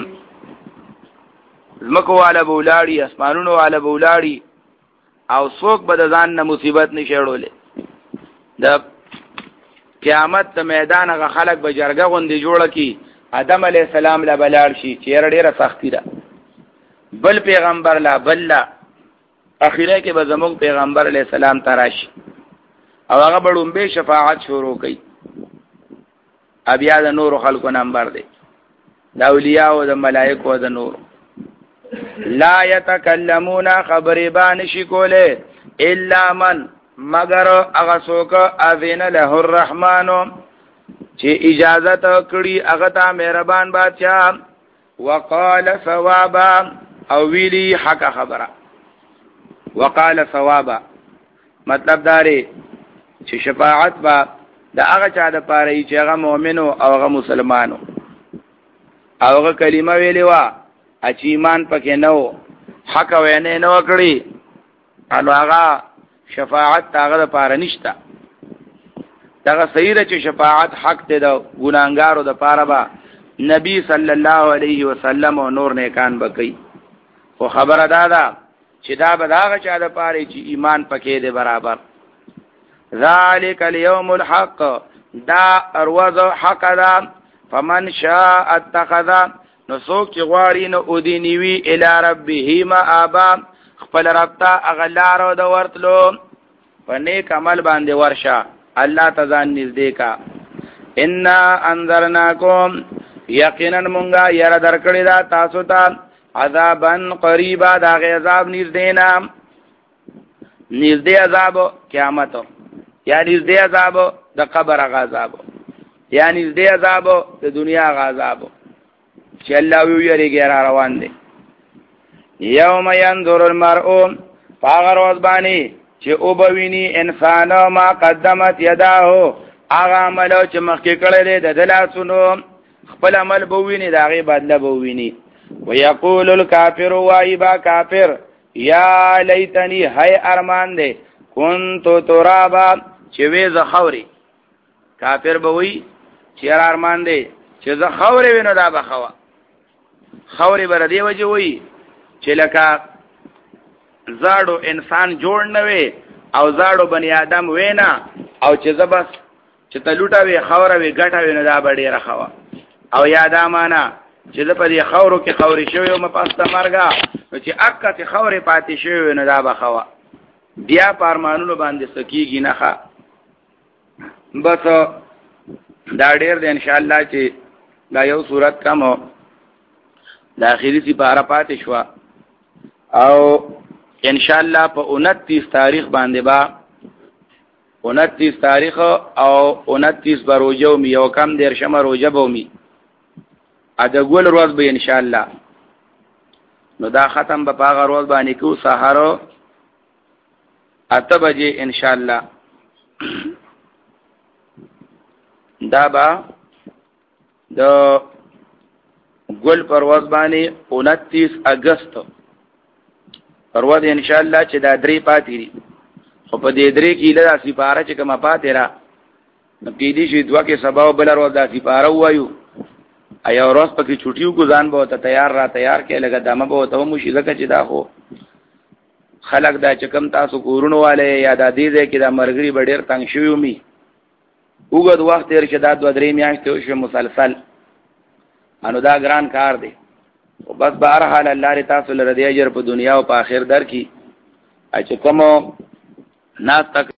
زمکو والا بولاړي اسمانونو والا بولاړي او څوک به د ځان نه مصیبت نشړولې د قیامت ته میدان غ خلق به جرګه غوندي جوړه کی آدم علی السلام لا بلال شي چیر ډیره سختی ده بل پیغمبر لا بل لا اخیره کې به زموږ پیغمبر علی السلام تراشي او هغه بړوم به شفاعت شروع کوي بیا د نور خلقو نمبر دی د اولیاء او د ملائکه او د نور لا يتكلمون خبر بان شکوله الا من مگر هغه څوک اذن له الرحمن چې اجازه کړي هغه ته مهربان بادشاہ وقال ثوابا او ویلی حق خبره وقال ثوابا مطلب داري چې شفاعت با د هغه چا د پاره چې هغه مؤمنو او هغه مسلمانو او هغه کلمه ویلی وا چې ایمان پکې نو حق وینه نو کړی انو هغه شفاعت هغه د پاره نشتا دا صحیح ده چې شفاعت حق دی د ګناګارو د پاره با نبی صلی الله علیه وسلم او نور نیکان بکی خو خبره دادا چې دا به داغه چا د پاره چې ایمان پکې دی برابر ذالک الیوم الحق دا اروز حق دا فمن شاء اتخذ نو څوک چې غواړي نو ودینوي الی ربه ما ابا خپل رب ته اغلارو د ورتلو په نیک عمل باندې ورشه الله تزان نږدې کا ان انذرناکم یقینا مونږه یره درکړی دا تاسو ته عذابن قریبا دا عذاب نږدې نام نږدې عذاب قیامت یا نږدې عذاب د قبر عذاب یا نږدې عذاب د دنیا عذاب چې الله وی یریږي را روان دي یوم ينظر المرء فاغروز باندې چې او بوینی انسان ما قدمت یداه هغه عمل چې مخکې کړی دی د دلاسونو خپل عمل بوینی دا غي بدله بوینی ويقول الكافر وایبا کافر یا لیتنی هی ارمان دی كنت ترابا چې وې ز خوري کافر بوي چې ارمان دی چې ز خوري وینو دا بخوا خوري بر دی وجه وي چې لکه زاړو انسان جوړ نه وي او زاړو بنی آدم وینا او چې زبس چې تلوټه وي خوره وي ګټه وي نه دا بډې راخوا او یادا معنا چې د په دې خورو کې خوري شوی او مپاسته مرګه چې اکه ته خوري پاتې شوی نه دا بخوا بیا پارمانونو باندې سکیږي نه ښه بس دا ډېر دی ان شاء الله چې دا یو صورت کمو د اخیری سی پارا پاتې شو او ان شاء الله په انتیس تاریخ باندې با انتیس تاریخ او انتیس بروجو می یو کم دیر شمه روجه بومی ا د ګول روز به ان شاء الله نو دا ختم به پاغه روز باندې کو سحر اته بجې ان شاء الله دا با د ګل پرواز باندې انتیس اگست پرواز ان شاء الله چې دا درې پاتې دي خو په دې درې کې له سپاره چې کومه پاتې را نو کې دي چې دوا کې سبا بل ورځ دا سپاره وایو ایا ورځ پکې چټیو ګزان به ته تیار را تیار کې لګا دمه به ته مو شي لکه چې دا خو خلق دا چې کم تاسو کورونو والے یا د دې کې دا مرګري بډیر تنگ شوی می وګد وخت تیر شه دا دوه درې میاشتې شو مسلسل انو دا ګران کار دی او بس بهر حال الله ر تاسو لره دی اجر په دنیا او په آخرت درکې چې کوم ناس تک